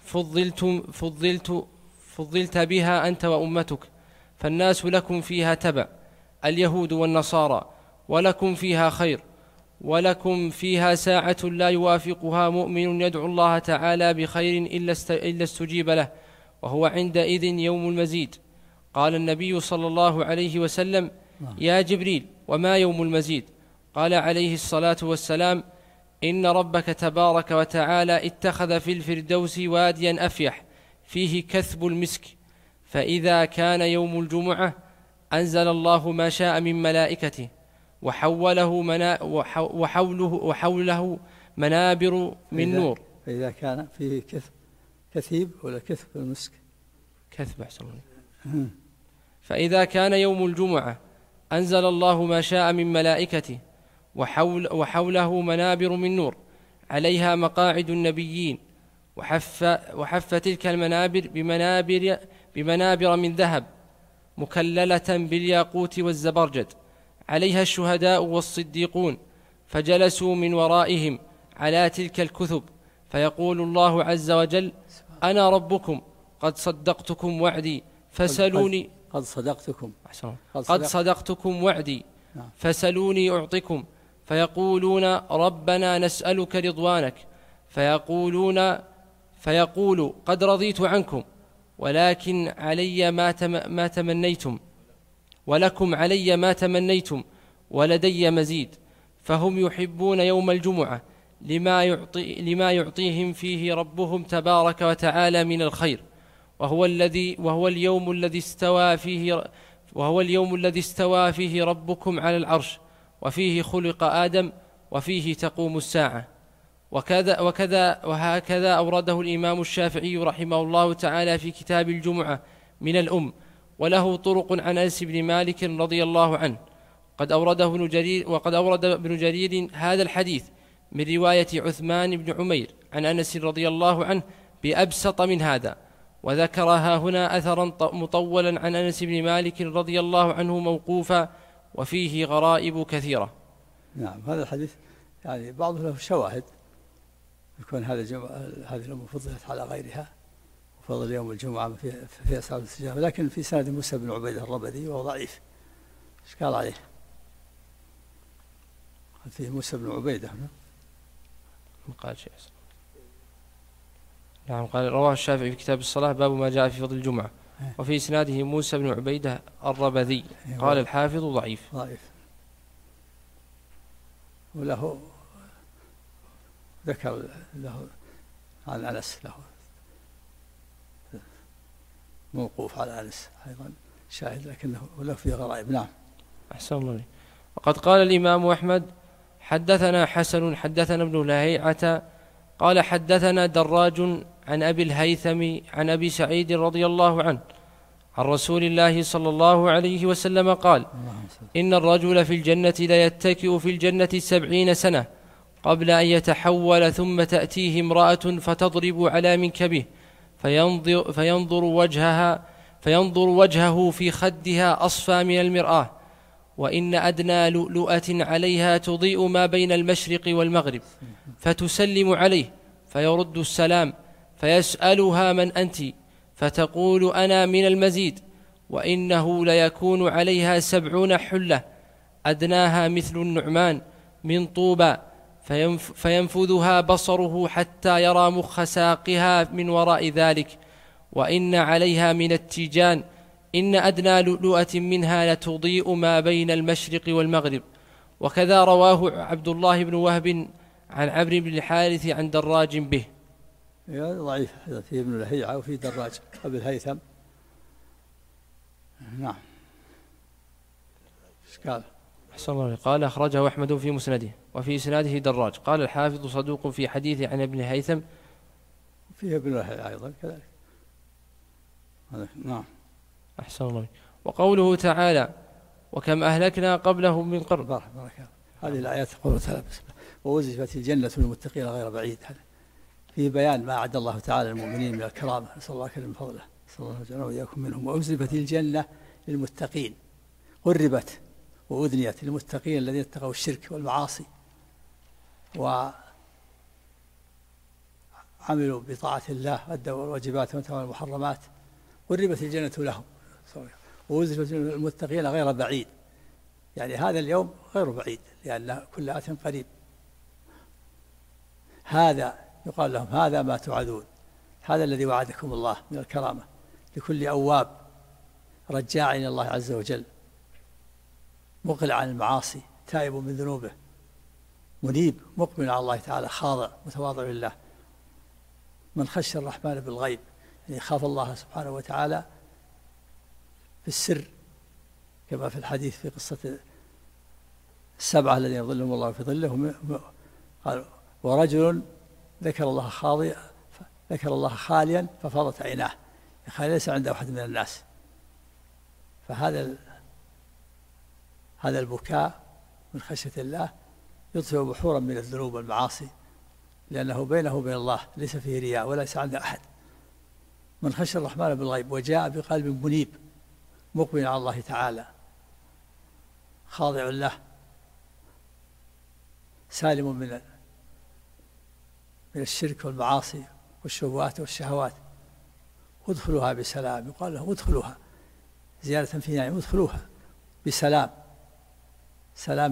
فضلت بها أنت وأمتك، فالناس لكم فيها تبع اليهود والنصارى، ولكم فيها خير، ولكم فيها ساعة لا يوافقها مؤمن يدعو الله تعالى بخير إلا استجيب له، وهو عندئذ يوم المزيد. قال النبي صلى الله عليه وسلم يا جبريل وما يوم المزيد؟ قال عليه الصلاة والسلام إن ربك تبارك وتعالى اتخذ في الفردوس واديا أفيح فيه كثب المسك، فإذا كان يوم الجمعة أنزل الله ما شاء من ملائكته وحوله منابر من نور. فإذا كان فيه كثيب ولا كثب المسك؟ كثب أحسن. فإذا كان يوم الجمعة أنزل الله ما شاء من ملائكته وحوله منابر من نور عليها مقاعد النبيين، وحف تلك المنابر بمنابر من ذهب مكللة بالياقوت والزبرجد، عليها الشهداء والصديقون، فجلسوا من ورائهم على تلك الكثب، فيقول الله عز وجل أنا ربكم قد صدقتكم وعدي فسلوني قد صدقتكم وعدي فسلوني أعطكم، فيقولون ربنا نسألك رضوانك، فيقول قد رضيت عنكم ولكن علي ما تمنيتم، ولكم علي ما تمنيتم، ولدي مزيد. فهم يحبون يوم الجمعة لما يعطيهم فيه ربهم تبارك وتعالى من الخير، وهو اليوم الذي استوى فيه ربكم على العرش، وفيه خلق آدم، وفيه تقوم الساعة. وهكذا أورده الإمام الشافعي رحمه الله تعالى في كتاب الجمعة من الأم، وله طرق عن أنس بن مالك رضي الله عنه. وقد أورد ابن جرير هذا الحديث من رواية عثمان بن عمير عن أنس رضي الله عنه بأبسط من هذا، وذكرها هنا أثرا مطولا عن أنس بن مالك رضي الله عنه موقوفا، وفيه غرائب كثيرة. نعم. هذا الحديث يعني بعضه له شواهد، يكون هذه الأمة فضلت على غيرها، وفضل يوم الجمعة في أسباب الاستجابة، لكن في سند موسى بن عبيدة الربدي وهو ضعيف. ايش قال عليه؟ فيه موسى بن عبيدة ما قال شيء. نعم. قال رواه الشافعي في كتاب الصلاة باب ما جاء في فضل الجمعة، وفي إسناده موسى بن عبيدة الربذي. قال الحافظ ضعيف. وله ذكر له عن أنس، له موقوف على أنس أيضا شاهد، لكنه له فيه غرائب. نعم. أحسن الله. وقد قال الإمام أحمد حدثنا حسن حدثنا ابن لهيعة قال حدثنا دراج عن أبي الهيثم عن أبي سعيد رضي الله عنه عن رسول الله صلى الله عليه وسلم قال إن الرجل في الجنة ليتكئ في الجنة 70 سنة، قبل أن يتحول، ثم تأتيه امرأة فتضرب على منكبه فينظر وجهه في خدها أصفى من المرآة، وإن أدنى لؤلؤة عليها تضيء ما بين المشرق والمغرب، فتسلم عليه فيرد السلام، فيسألها من أنت؟ فتقول أنا من المزيد، وإنه ليكون عليها 70 حلة أدناها مثل النعمان من طوبى، فينفذها بصره حتى يرى مخ ساقها من وراء ذلك، وإن عليها من التيجان إن أدنى لؤلؤة منها لتضيء ما بين المشرق والمغرب. وكذا رواه عبد الله بن وهب عن عمرو بن الحارث عن دراج به. ضعيف، هذا فيه ابن لهيعة وفيه دراج أبي الهيثم. نعم. قال أحسن الله، قال أخرجه أحمد في مسنده وفي إسناده دراج. قال الحافظ صدوق في حديث عن ابن الهيثم، فيه ابن لهيعة أيضا كذلك. نعم. أحسن الله. وقوله تعالى وكم أهلكنا قبلهم من قرن. بارك. هذه الآيات تقول تعالى ووزفت الجنة للمتقين غير بعيد، هذا في بيان ما أعد الله تعالى للمؤمنين من الكرامة، نسأل الله من فضله، نسأل الله يجعلنا وإياكم منهم. وأزلفت الجنة للمتقين، قربت وأذنيت للمتقين الذين اتقوا الشرك والمعاصي وعملوا بطاعة الله وأدوا الواجبات وانتهوا المحرمات، قربت الجنة لهم. وأزلفت للمتقين غير بعيد، يعني هذا اليوم غير بعيد لأن كل آت قريب. هذا يقال لهم هذا ما توعدون، هذا الذي وعدكم الله من الكرامة لكل أواب رجاع إلى الله عز وجل، مقلع عن المعاصي، تائب من ذنوبه، منيب مقبل على الله تعالى، خاضع متواضع لله، من خشى الرحمن بالغيب، يعني خاف الله سبحانه وتعالى في السر، كما في الحديث في قصة 7 الذين يظلهم الله في ظله، قال ورجل ذكر الله خاليا ففاضت عيناه، خاليا ليس عنده أحد من الناس. فهذا البكاء من خشية الله يطفئ بحورا من الذنوب والمعاصي، لأنه بينه وبين الله ليس فيه رياء وليس عنده أحد. من خشى الرحمن بالغيب وجاء بقلب منيب مقبل على الله تعالى، خاضع له، سالم من الشرك والمعاصي والشبهات والشهوات، ادخلوها بسلام. يقال له ادخلوها زيادة في نعيم، ادخلوها بسلام، سلام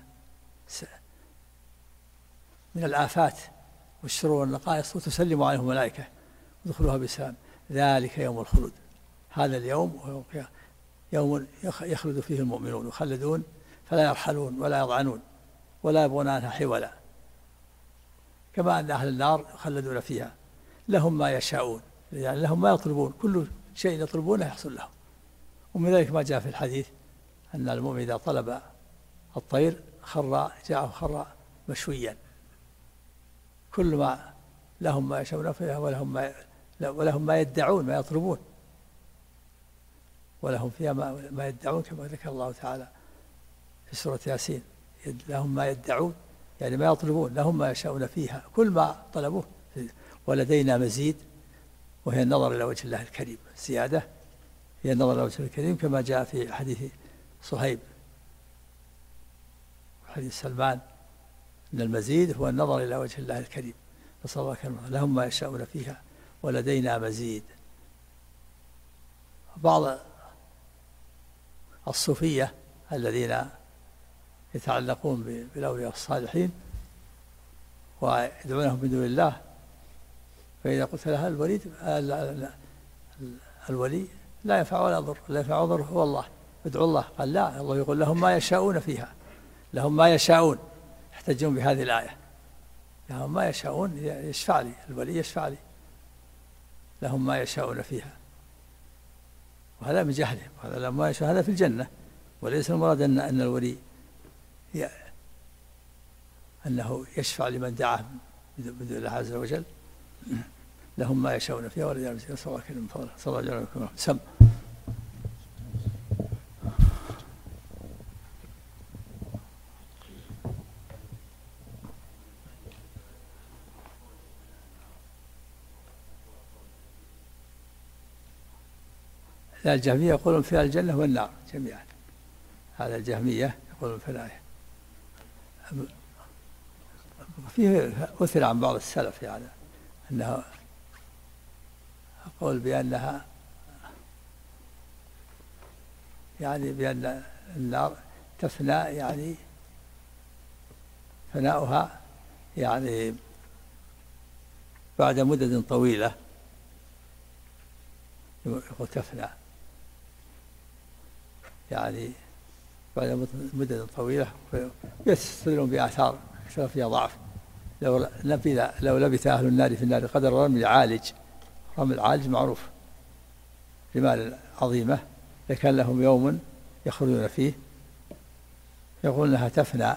من الآفات والشرور والنقائص، وتسلم عليهم الملائكة، ادخلوها بسلام، ذلك يوم الخلود. هذا اليوم يوم يخلد فيه المؤمنون، يخلدون فلا يرحلون ولا يضعنون ولا يبغون عنها حولا، كما أن أهل النار يخلدون فيها، لهم ما يشاءون، يعني لهم ما يطلبون، كل شيء يطلبونه يحصل لهم. ومن ذلك ما جاء في الحديث أن المؤمن إذا طلب الطير جاءه خر مشويا، كل ما لهم ما يشاءون فيها ولهم ما يدعون، ما يطلبون، ولهم فيها ما يدعون، كما ذكر الله تعالى في سورة ياسين، لهم ما يدعون يعني ما يطلبون، لهم ما يشاءون فيها، كل ما طلبوه. ولدينا مزيد، وهي النظر إلى وجه الله الكريم، الزيادة هي النظر إلى وجه الكريم، كما جاء في حديث صهيب وحديث سلمان أن المزيد هو النظر إلى وجه الله الكريم. فصلى الله عليه وسلم لهم ما يشاءون فيها ولدينا مزيد. بعض الصوفية الذين يتعلقون بالأولياء الصالحين ويدعونهم من دون الله، فإذا قلت لها الولي لا ينفع ولا يضر، لا ينفع ولا يضر هو الله، ادعوا الله. قال لا، الله يقول لهم ما يشاءون فيها، لهم ما يشاءون، يحتجون بهذه الآية، لهم ما يشاءون، يشفع لي الولي، يشفع لي، لهم ما يشاءون فيها. وهذا من جهلهم، وهذا لهم ما يشاء، هذا في الجنة، وليس المراد أن الولي أنه يشفع لمن دعاه من دون الله عز وجل. لهم ما يشاءون فيها ولدينا مزيد. نسأل الله من فضله، صلى الله عليه وسلم. سم لا، الجهمية يقولون فيها الجنة والنار جميعا. هذا الجهمية يقولون في الآية. فيه أثر عن بعض السلف يعني أنه أقول بأنها يعني بأن النار تفنى، يعني فناؤها يعني بعد مدد طويلة، يقول تفنى يعني بعد مدد طويلة، يستدلون بآثار كثر فيها ضعف. لو لبث أهل النار في النار قدر رمي العالج، رمي العالج معروف، رمال عظيمة، لكان لهم يوم يخرجون فيه، يقول أنها تفنى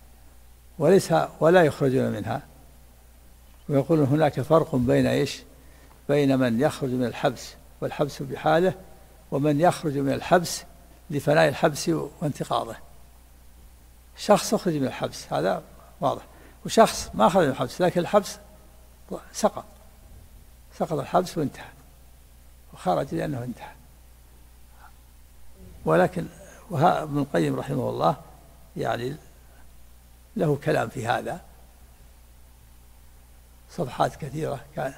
ولا يخرجون منها. ويقولون هناك فرق بين إيش؟ بين من يخرج من الحبس والحبس بحاله، ومن يخرج من الحبس لفناء الحبس وانتقاضه. شخص يخرج من الحبس هذا واضح، وشخص ما خرج من الحبس لكن الحبس سقط الحبس وانتهى، وخرج لأنه انتهى. ولكن ابن القيم رحمه الله يعني له كلام في هذا، صفحات كثيرة، كان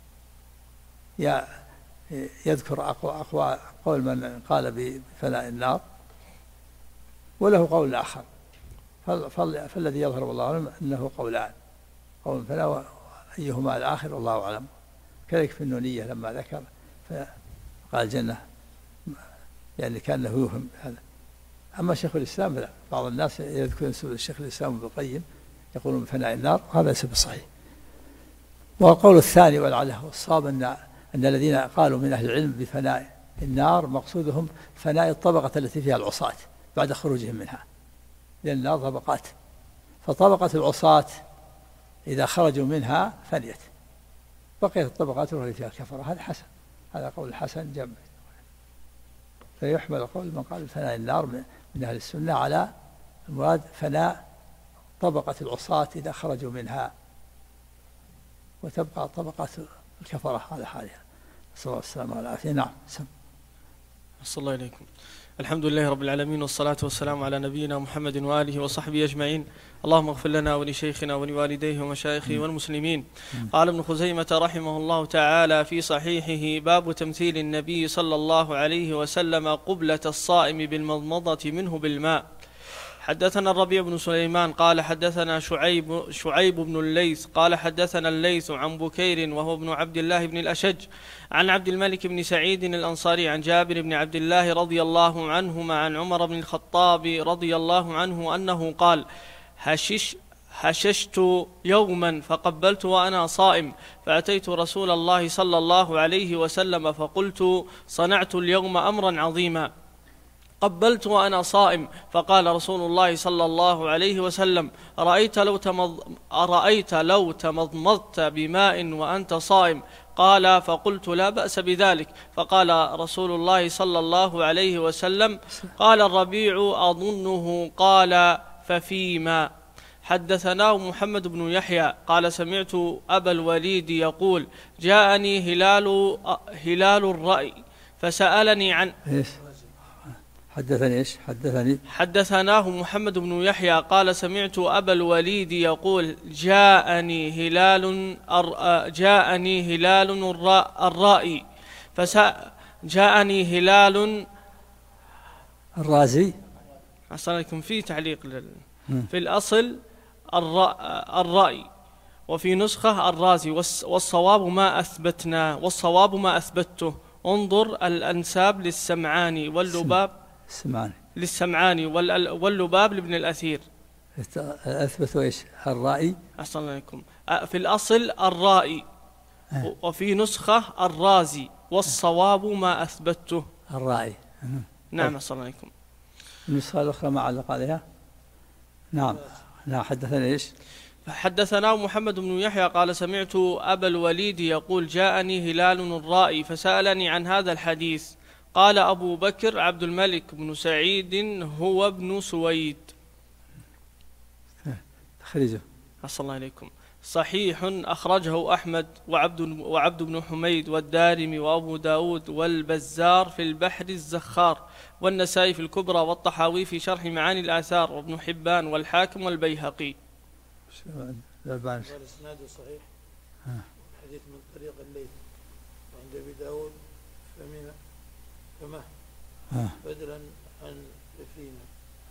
يذكر قول من قال بفناء النار، وله قول آخر. فالذي يظهر والله أعلم أنه قولان، قول فناء أيهما الآخر والله أعلم. كذلك في النونية لما ذكر قال الجنة، يعني كان له يوهم هذا. أما شيخ الإسلام لا، بعض الناس يذكرون سبب الشيخ الإسلام ابن القيم يقولون بفناء النار، هذا ليس بصحيح. والقول الثاني ولعله الصواب أن الذين قالوا من أهل العلم بفناء النار مقصودهم فناء الطبقة التي فيها العصاة بعد خروجهم منها، لأن النار طبقات، فطبقة العصاة إذا خرجوا منها فنيت، بقيت الطبقات التي فيها الكفرة. هذا حسن، هذا قول حسن جمع. فيحمل قول من قال بفناء النار من أهل السنة على المراد فناء طبقة العصاة إذا خرجوا منها، وتبقى طبقات الكفرة على حالها، صلى الله عليه وسلم والعافية. نعم. صلى الله عليكم. الحمد لله رب العالمين، والصلاة والسلام على نبينا محمد وآله وصحبه أجمعين. اللهم اغفر لنا ولشيخنا ولوالديه ومشايخه والمسلمين. قال ابن خزيمة رحمه الله تعالى في صحيحه: باب تمثيل النبي صلى الله عليه وسلم قبلة الصائم بالمضمضة منه بالماء. حدثنا الربيع بن سليمان قال حدثنا شعيب بن الليث قال حدثنا الليث عن بكير وهو ابن عبد الله بن الأشج عن عبد الملك بن سعيد الأنصاري عن جابر بن عبد الله رضي الله عنهما عن عمر بن الخطاب رضي الله عنه أنه قال: هششت يوما فقبلت وأنا صائم، فأتيت رسول الله صلى الله عليه وسلم فقلت: صنعت اليوم أمرا عظيما، قبلت وأنا صائم. فقال رسول الله صلى الله عليه وسلم: أرأيت لو تمضمضت بماء وأنت صائم؟ قال: فقلت: لا بأس بذلك. فقال رسول الله صلى الله عليه وسلم: قال الربيع أظنه قال: ففيما. حدثناه محمد بن يحيى قال: سمعت أبا الوليد يقول: جاءني هلال الرأي فسألني عن حدثناه محمد بن يحيى قال: سمعت أبا الوليد يقول: جاءني هلال الرائي جاءني هلال الرازي. أصلاً في تعليق في الأصل الرائي، وفي نسخة الرازي، والصواب ما أثبته. انظر الأنساب للسمعاني واللباب لابن الأثير. أثبتوا إيش؟ الرائي. أحسن عليكم. في الأصل الرائي، وفي نسخة الرازي، والصواب ما أثبته. الرائي. نعم. أحسن عليكم. النسخة الأخرى ما علق عليها. نعم. حدثنا إيش؟ حدثنا محمد بن يحيى قال: سمعت أبا الوليد يقول: جاءني هلال الرائي فسألني عن هذا الحديث. قال أبو بكر عبد الملك بن سعيد هو ابن سويد. تخرجه. أحسن الله عليكم. صحيح أخرجه أحمد وعبد بن حميد والدارمي وأبو داود والبزار في البحر الزخار والنسائي في الكبرى والطحاوي في شرح معاني الآثار وابن حبان والحاكم والبيهقي. والإسناد صحيح. حديث من طريق الليث وعند أبي داود فما بدلا عن فينا.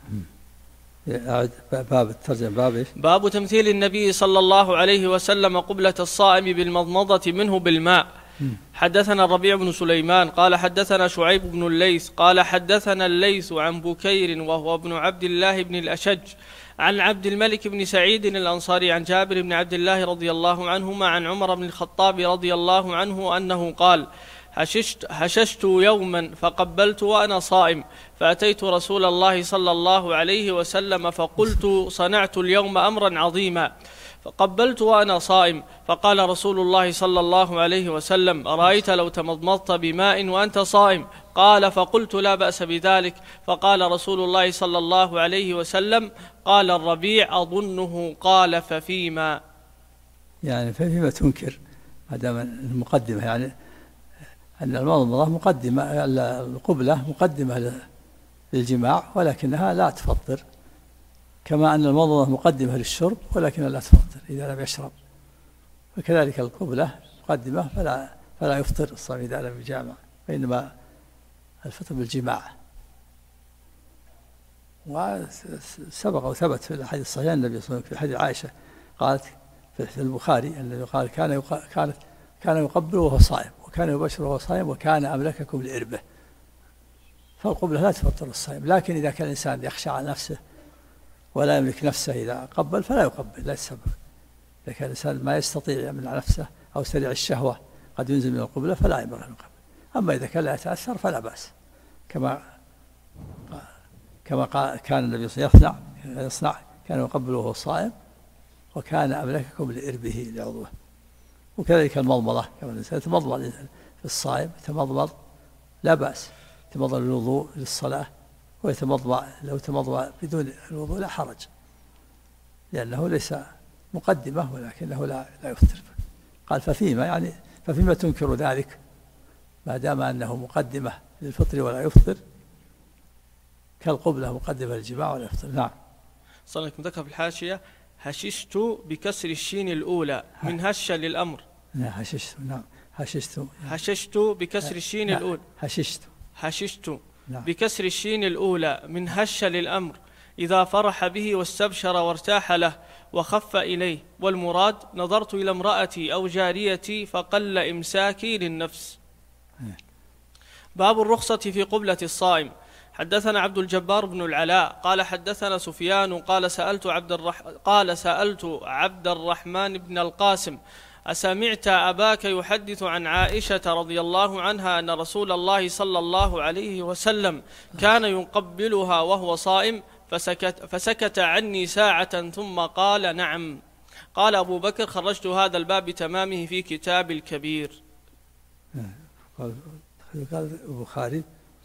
باب الترجمة. باب باب تمثيل النبي صلى الله عليه وسلم قبلة الصائم بالمضمضة منه بالماء. حدثنا الربيع بن سليمان قال حدثنا شعيب بن الليث قال حدثنا الليث عن بكير وهو ابن عبد الله بن الأشج عن عبد الملك بن سعيد الأنصاري عن جابر بن عبد الله رضي الله عنهما عن عمر بن الخطاب رضي الله عنه أنه قال هششت يوما فقبلت وأنا صائم فأتيت رسول الله صلى الله عليه وسلم فقلت صنعت اليوم أمرا عظيما فقبلت وأنا صائم فقال رسول الله صلى الله عليه وسلم أرأيت لو تمضمضت بماء وأنت صائم؟ قال فقلت لا بأس بذلك. فقال رسول الله صلى الله عليه وسلم قال الربيع أظنه قال ففيما، يعني فيما تنكر ما دام المقدمة، يعني أن المضمضة مقدمة، القبلة مقدمة للجماع ولكنها لا تفطر، كما أن المضمضة مقدمة للشرب ولكنها لا تفطر إذا لم يشرب، وكذلك القبلة مقدمة فلا يفطر الصائم إذا لم يجامع، وإنما الفطر بالجماع. وسبق وثبت في الحديث الصحيح النبي صلى الله عليه وسلم في حديث عائشة قالت في البخاري الذي قال كان يقبل وهو صائم وكان يبشر وهو صائم وكان أملككم لإربه. فالقبلة لا تفطر الصائم، لكن إذا كان الإنسان يخشى على نفسه ولا يملك نفسه إذا قبل فلا يقبل، لا السبب. إذا كان الإنسان ما يستطيع يمنع نفسه أو سريع الشهوة قد ينزل من القبلة فلا ينبغي أن يقبل. أما إذا كان لا يتأثر فلا بأس، كما كان النبي صلى الله عليه وسلم يصنع، كان يقبل وهو صائم وكان أملككم لإربه لعضوه. وكذلك المضمضة، كما الإنسان يتمضمض في الصائم يتمضمض لا بأس، يتمضمض للوضوء للصلاة، ويتمضمض لو تمضمض بدون الوضوء لا حرج، لأنه ليس مقدمة ولكنه لا يفطر. قال ففيما، يعني ففيما تنكر ذلك ما دام أنه مقدمة للفطر ولا يفطر، كالقبلة مقدمة للجماع ولا يفطر. نعم. صلى الله ذكر في الحاشية هششت بكسر الشين الأولى من هش للأمر. نعم هششت. نعم هششت بكسر الشين الأولى. هششت نعم. بكسر الشين الأولى من هش للأمر إذا فرح به واستبشر وارتاح له وخف إليه، والمراد نظرت إلى امرأتي أو جاريتي فقل إمساكي للنفس. باب الرخصة في قبلة الصائم. حدثنا عبد الجبار بن العلاء قال حدثنا سفيان قال سألت عبد الرحمن بن القاسم أسمعت أباك يحدث عن عائشة رضي الله عنها أن رسول الله صلى الله عليه وسلم كان يقبلها وهو صائم فسكت عني ساعة ثم قال نعم. قال أبو بكر خرجت هذا الباب بتمامه في كتاب الكبير. قال البخاري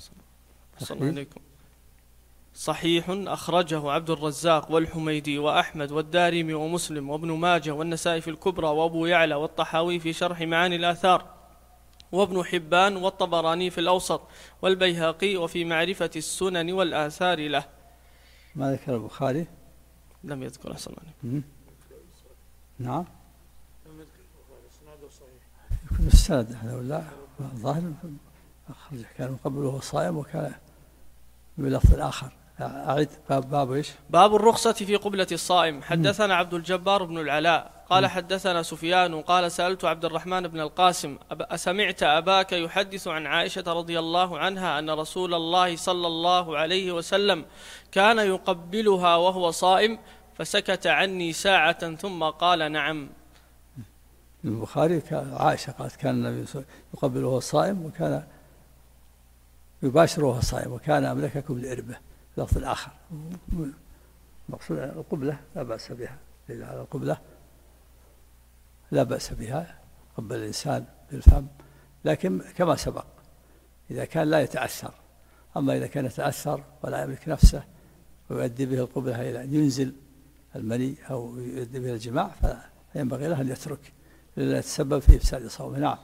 صحيح أخرجه عبد الرزاق والحميدي وأحمد والدارمي ومسلم وابن ماجه والنسائي في الكبرى وأبو يعلى والطحاوي في شرح معاني الآثار وابن حبان والطبراني في الأوسط والبيهقي وفي معرفة السنن والآثار له. ما ذكر البخاري؟ لم يذكر. أحسن عليك. نعم. لم يذكر البخاري. إسناده صحيح. يكون السند هذا ولا ظاهر أخرج كان قبله وهو صائم وكان بلفظ آخر. أعد باب إيش؟ باب الرخصة في قبلة الصائم. حدثنا عبد الجبار بن العلاء قال حدثنا سفيان قال سألت عبد الرحمن بن القاسم أسمعت أباك يحدث عن عائشة رضي الله عنها أن رسول الله صلى الله عليه وسلم كان يقبلها وهو صائم فسكت عني ساعة ثم قال نعم. البخاري عائشة قالت كان النبي يقبله وهو صائم وكان يباشر وهو صائم وكان أملككم لإربه لفظ آخر. مقصود القبلة لا بأس بها، على القبلة لا بأس بها، قبل الإنسان بالفم، لكن كما سبق إذا كان لا يتأثر. أما إذا كان يتأثر ولا يملك نفسه ويؤدي به القبلة إلى أن ينزل المني أو يؤدي به الجماع ينبغي له أن يترك لا يتسبب في إفساد صومه. نعم.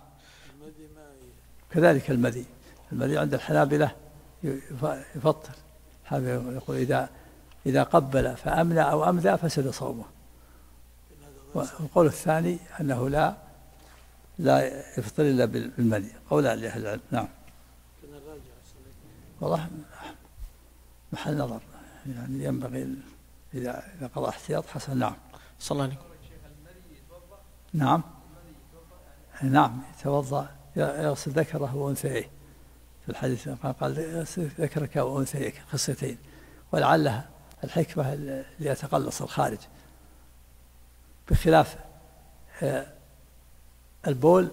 كذلك المذي عند الحنابلة يفطر، يقول إذا قبل فأمنى أو أمذى فسد صومه. والقول الثاني أنه لا يفطر إلا بالمذي، قولان لأهل العلم. نعم. والله محل نظر، يعني ينبغي إذا قضى احتياط حسن. نعم. صلى الله عليه وسلم. نعم يتوضأ، يغسل ذكره وأنثيه. في الحديث قال يغسل ذكرك وأنثيك خصيتين، ولعلها الحكمة ليتقلص الخارج، بخلاف البول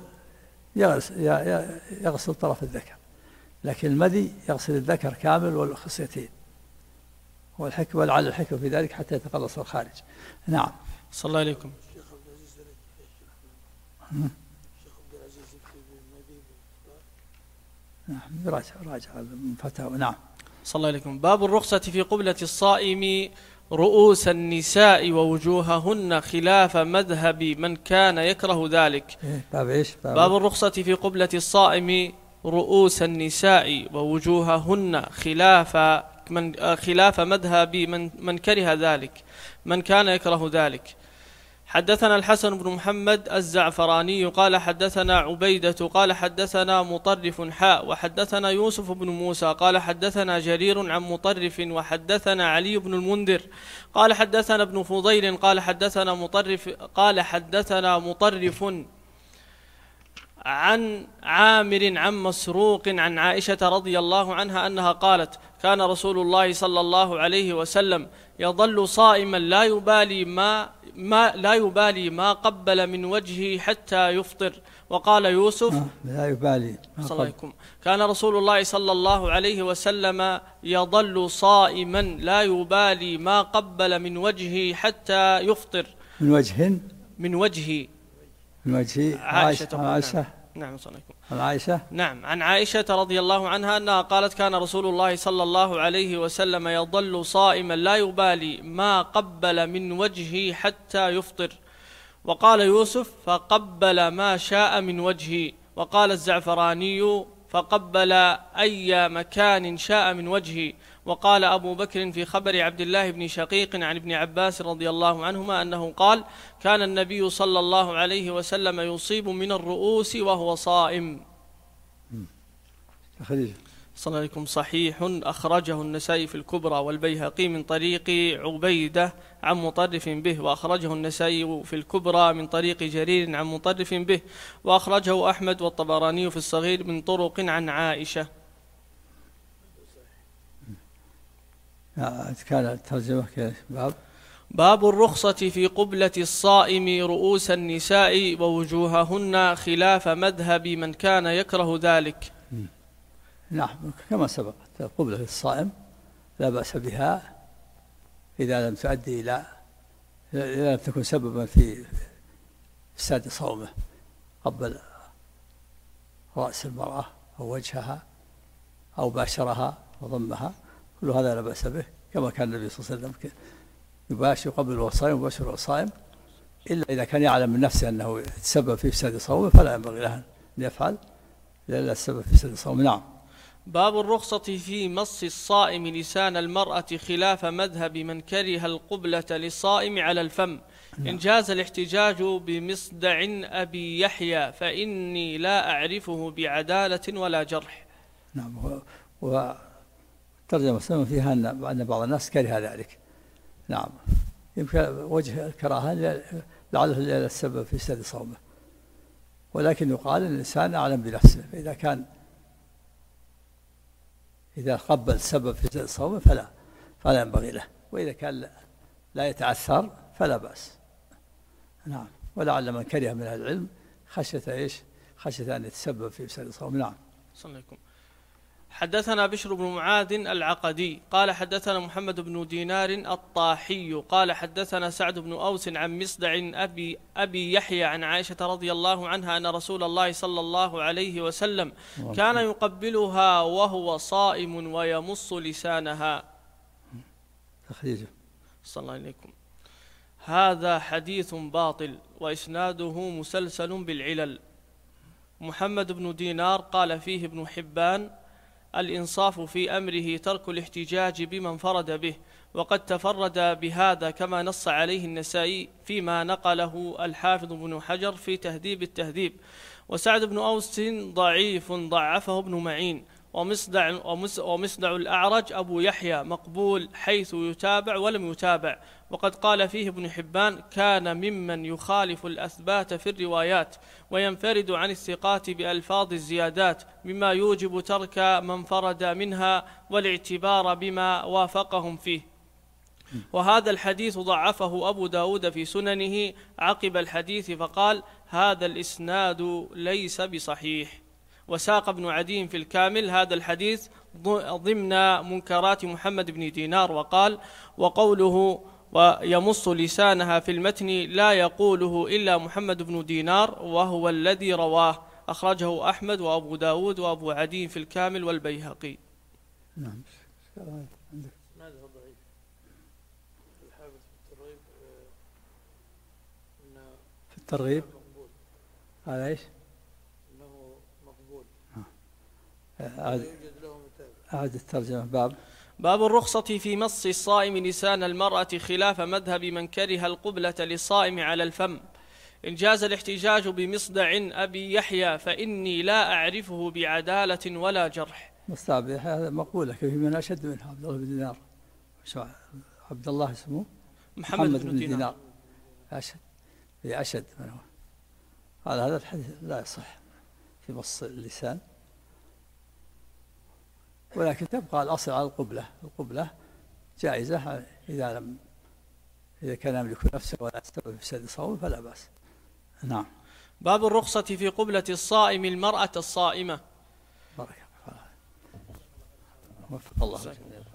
يغسل طرف الذكر، لكن المذي يغسل الذكر كامل والخصيتين، والحكمة ولعل الحكمة في ذلك حتى يتقلص الخارج. نعم. صلى الله عليكم. نعم راجع الفتاوى. نعم. صلى الله عليكم. باب الرخصة في قبلة الصائم رؤوس النساء ووجوههن خلاف مذهب من كان يكره ذلك. باب ايش؟ باب الرخصة في قبلة الصائم رؤوس النساء ووجوههن خلاف مذهب من كره ذلك، من كان يكره ذلك. حدثنا الحسن بن محمد الزعفراني قال حدثنا عبيدة قال حدثنا مطرف وحدثنا يوسف بن موسى قال حدثنا جرير عن مطرف وحدثنا علي بن المنذر قال حدثنا ابن فضيل قال حدثنا مطرف عن عامر عن مسروق عن عائشة رضي الله عنها أنها قالت: كان رسول الله صلى الله عليه وسلم يظل صائما لا يبالي ما قبل من وجهه حتى يفطر. وقال يوسف: لا يبالي. كان رسول الله صلى الله عليه وسلم يظل صائما لا يبالي ما قبل من وجهه حتى يفطر. من وجه عائشة. نعم صلى الله عليه عائشة. نعم عن عائشة رضي الله عنها أنها قالت: كان رسول الله صلى الله عليه وسلم يظل صائما لا يبالي ما قبل من وجهه حتى يفطر. وقال يوسف: فقبل ما شاء من وجهه. وقال الزعفراني: فقبل أي مكان شاء من وجهه. وقال أبو بكر في خبر عبد الله بن شقيق عن ابن عباس رضي الله عنهما أنه قال: كان النبي صلى الله عليه وسلم يصيب من الرؤوس وهو صائم. صلى الله عليكم. صحيح أخرجه النسائي في الكبرى والبيهقي من طريق عبيدة عن مطرف به، وأخرجه النسائي في الكبرى من طريق جرير عن مطرف به، وأخرجه أحمد والطبراني في الصغير من طرق عن عائشة. كان الترجمة باب الرخصة في قبلة الصائم رؤوس النساء ووجوههن خلاف مذهب من كان يكره ذلك. نعم كما سبقت، قبلة الصائم لا بأس بها إذا لم تؤدي إذا لم تكن سببا في إفساد صومه، قبل رأس المرأة أو وجهها أو باشرها وضمها، كل هذا لا بأس به، كما كان النبي صلى الله عليه وسلم يباشر قبل وهو صائم ويباشر وهو صائم، إلا إذا كان يعلم من نفسه أنه يتسبب في إفساد صومه فلا ينبغي له أن يفعل إلا السبب في إفساد صومه. نعم. باب الرخصة في مص الصائم لسان المرأة خلاف مذهب من كره القبلة للصائم على الفم. إن جاز الاحتجاج بمصدع أبي يحيى فإني لا أعرفه بعدالة ولا جرح. نعم. وترجمة سلم فيها أن بعض الناس كره ذلك. نعم يمكن وجه الكراهة لعله السبب في إفساد صومه، ولكن يقال أن الإنسان أعلم بنفسه، إذا قبل سبب في إفساد صومه فلا ينبغي له، وإذا كان لا يتعثر فلا بأس. نعم. ولعل من كره من أهل العلم خشية أن يتسبب في إفساد صومه. نعم. صلى الله عليه وسلم. حدثنا بشر بن معاذ العقدي قال حدثنا محمد بن دينار الطاحي قال حدثنا سعد بن أوس عن مصدع أبي يحيى عن عائشة رضي الله عنها أن رسول الله صلى الله عليه وسلم كان يقبلها وهو صائم ويمص لسانها. تخريجه. صلى الله عليكم. هذا حديث باطل وإسناده مسلسل بالعلل. محمد بن دينار قال فيه ابن حبان: الإنصاف في أمره ترك الاحتجاج بما انفرد به، وقد تفرد بهذا كما نص عليه النسائي فيما نقله الحافظ بن حجر في تهذيب التهذيب. وسعد بن أوس ضعيف ضعفه ابن معين. ومصدع الأعرج أبو يحيى مقبول حيث يتابع ولم يتابع. وقد قال فيه ابن حبان: كان ممن يخالف الأثبات في الروايات وينفرد عن الثقات بألفاظ الزيادات، مما يوجب ترك من انفرد منها والاعتبار بما وافقهم فيه. وهذا الحديث ضعفه أبو داود في سننه عقب الحديث فقال: هذا الإسناد ليس بصحيح. وساق ابن عدي في الكامل هذا الحديث ضمن منكرات محمد بن دينار، وقال: وقوله ويمص لسانها في المتن لا يقوله إلا محمد بن دينار وهو الذي رواه، أخرجه أحمد وأبو داود وأبو عدي في الكامل والبيهقي. نعم. إسناده ضعيف. الحافظ في الترغيب في الترغيب على ايش؟ انه مقبول. يوجد له متابع. أعد الترجمة. باب الرخصة في مص الصائم لسان المرأة خلاف مذهب من كره القبلة للصائم على الفم. إن جاز الاحتجاج بمصدع أبي يحيى فإني لا أعرفه بعدالة ولا جرح. مصدع هذا مقولة في من أشد منه عبد الله بن دينار. عبد الله اسمه محمد بن دينار. أشد منه. هذا الحديث لا يصح في مص اللسان، ولكن تبقى الأصل على القبلة جائزة إذا كان يملك نفسه ولا يستوي في سد صوم فلا بأس. نعم. باب الرخصة في قبلة الصائم المرأة الصائمة. بارك الله. وفق الله.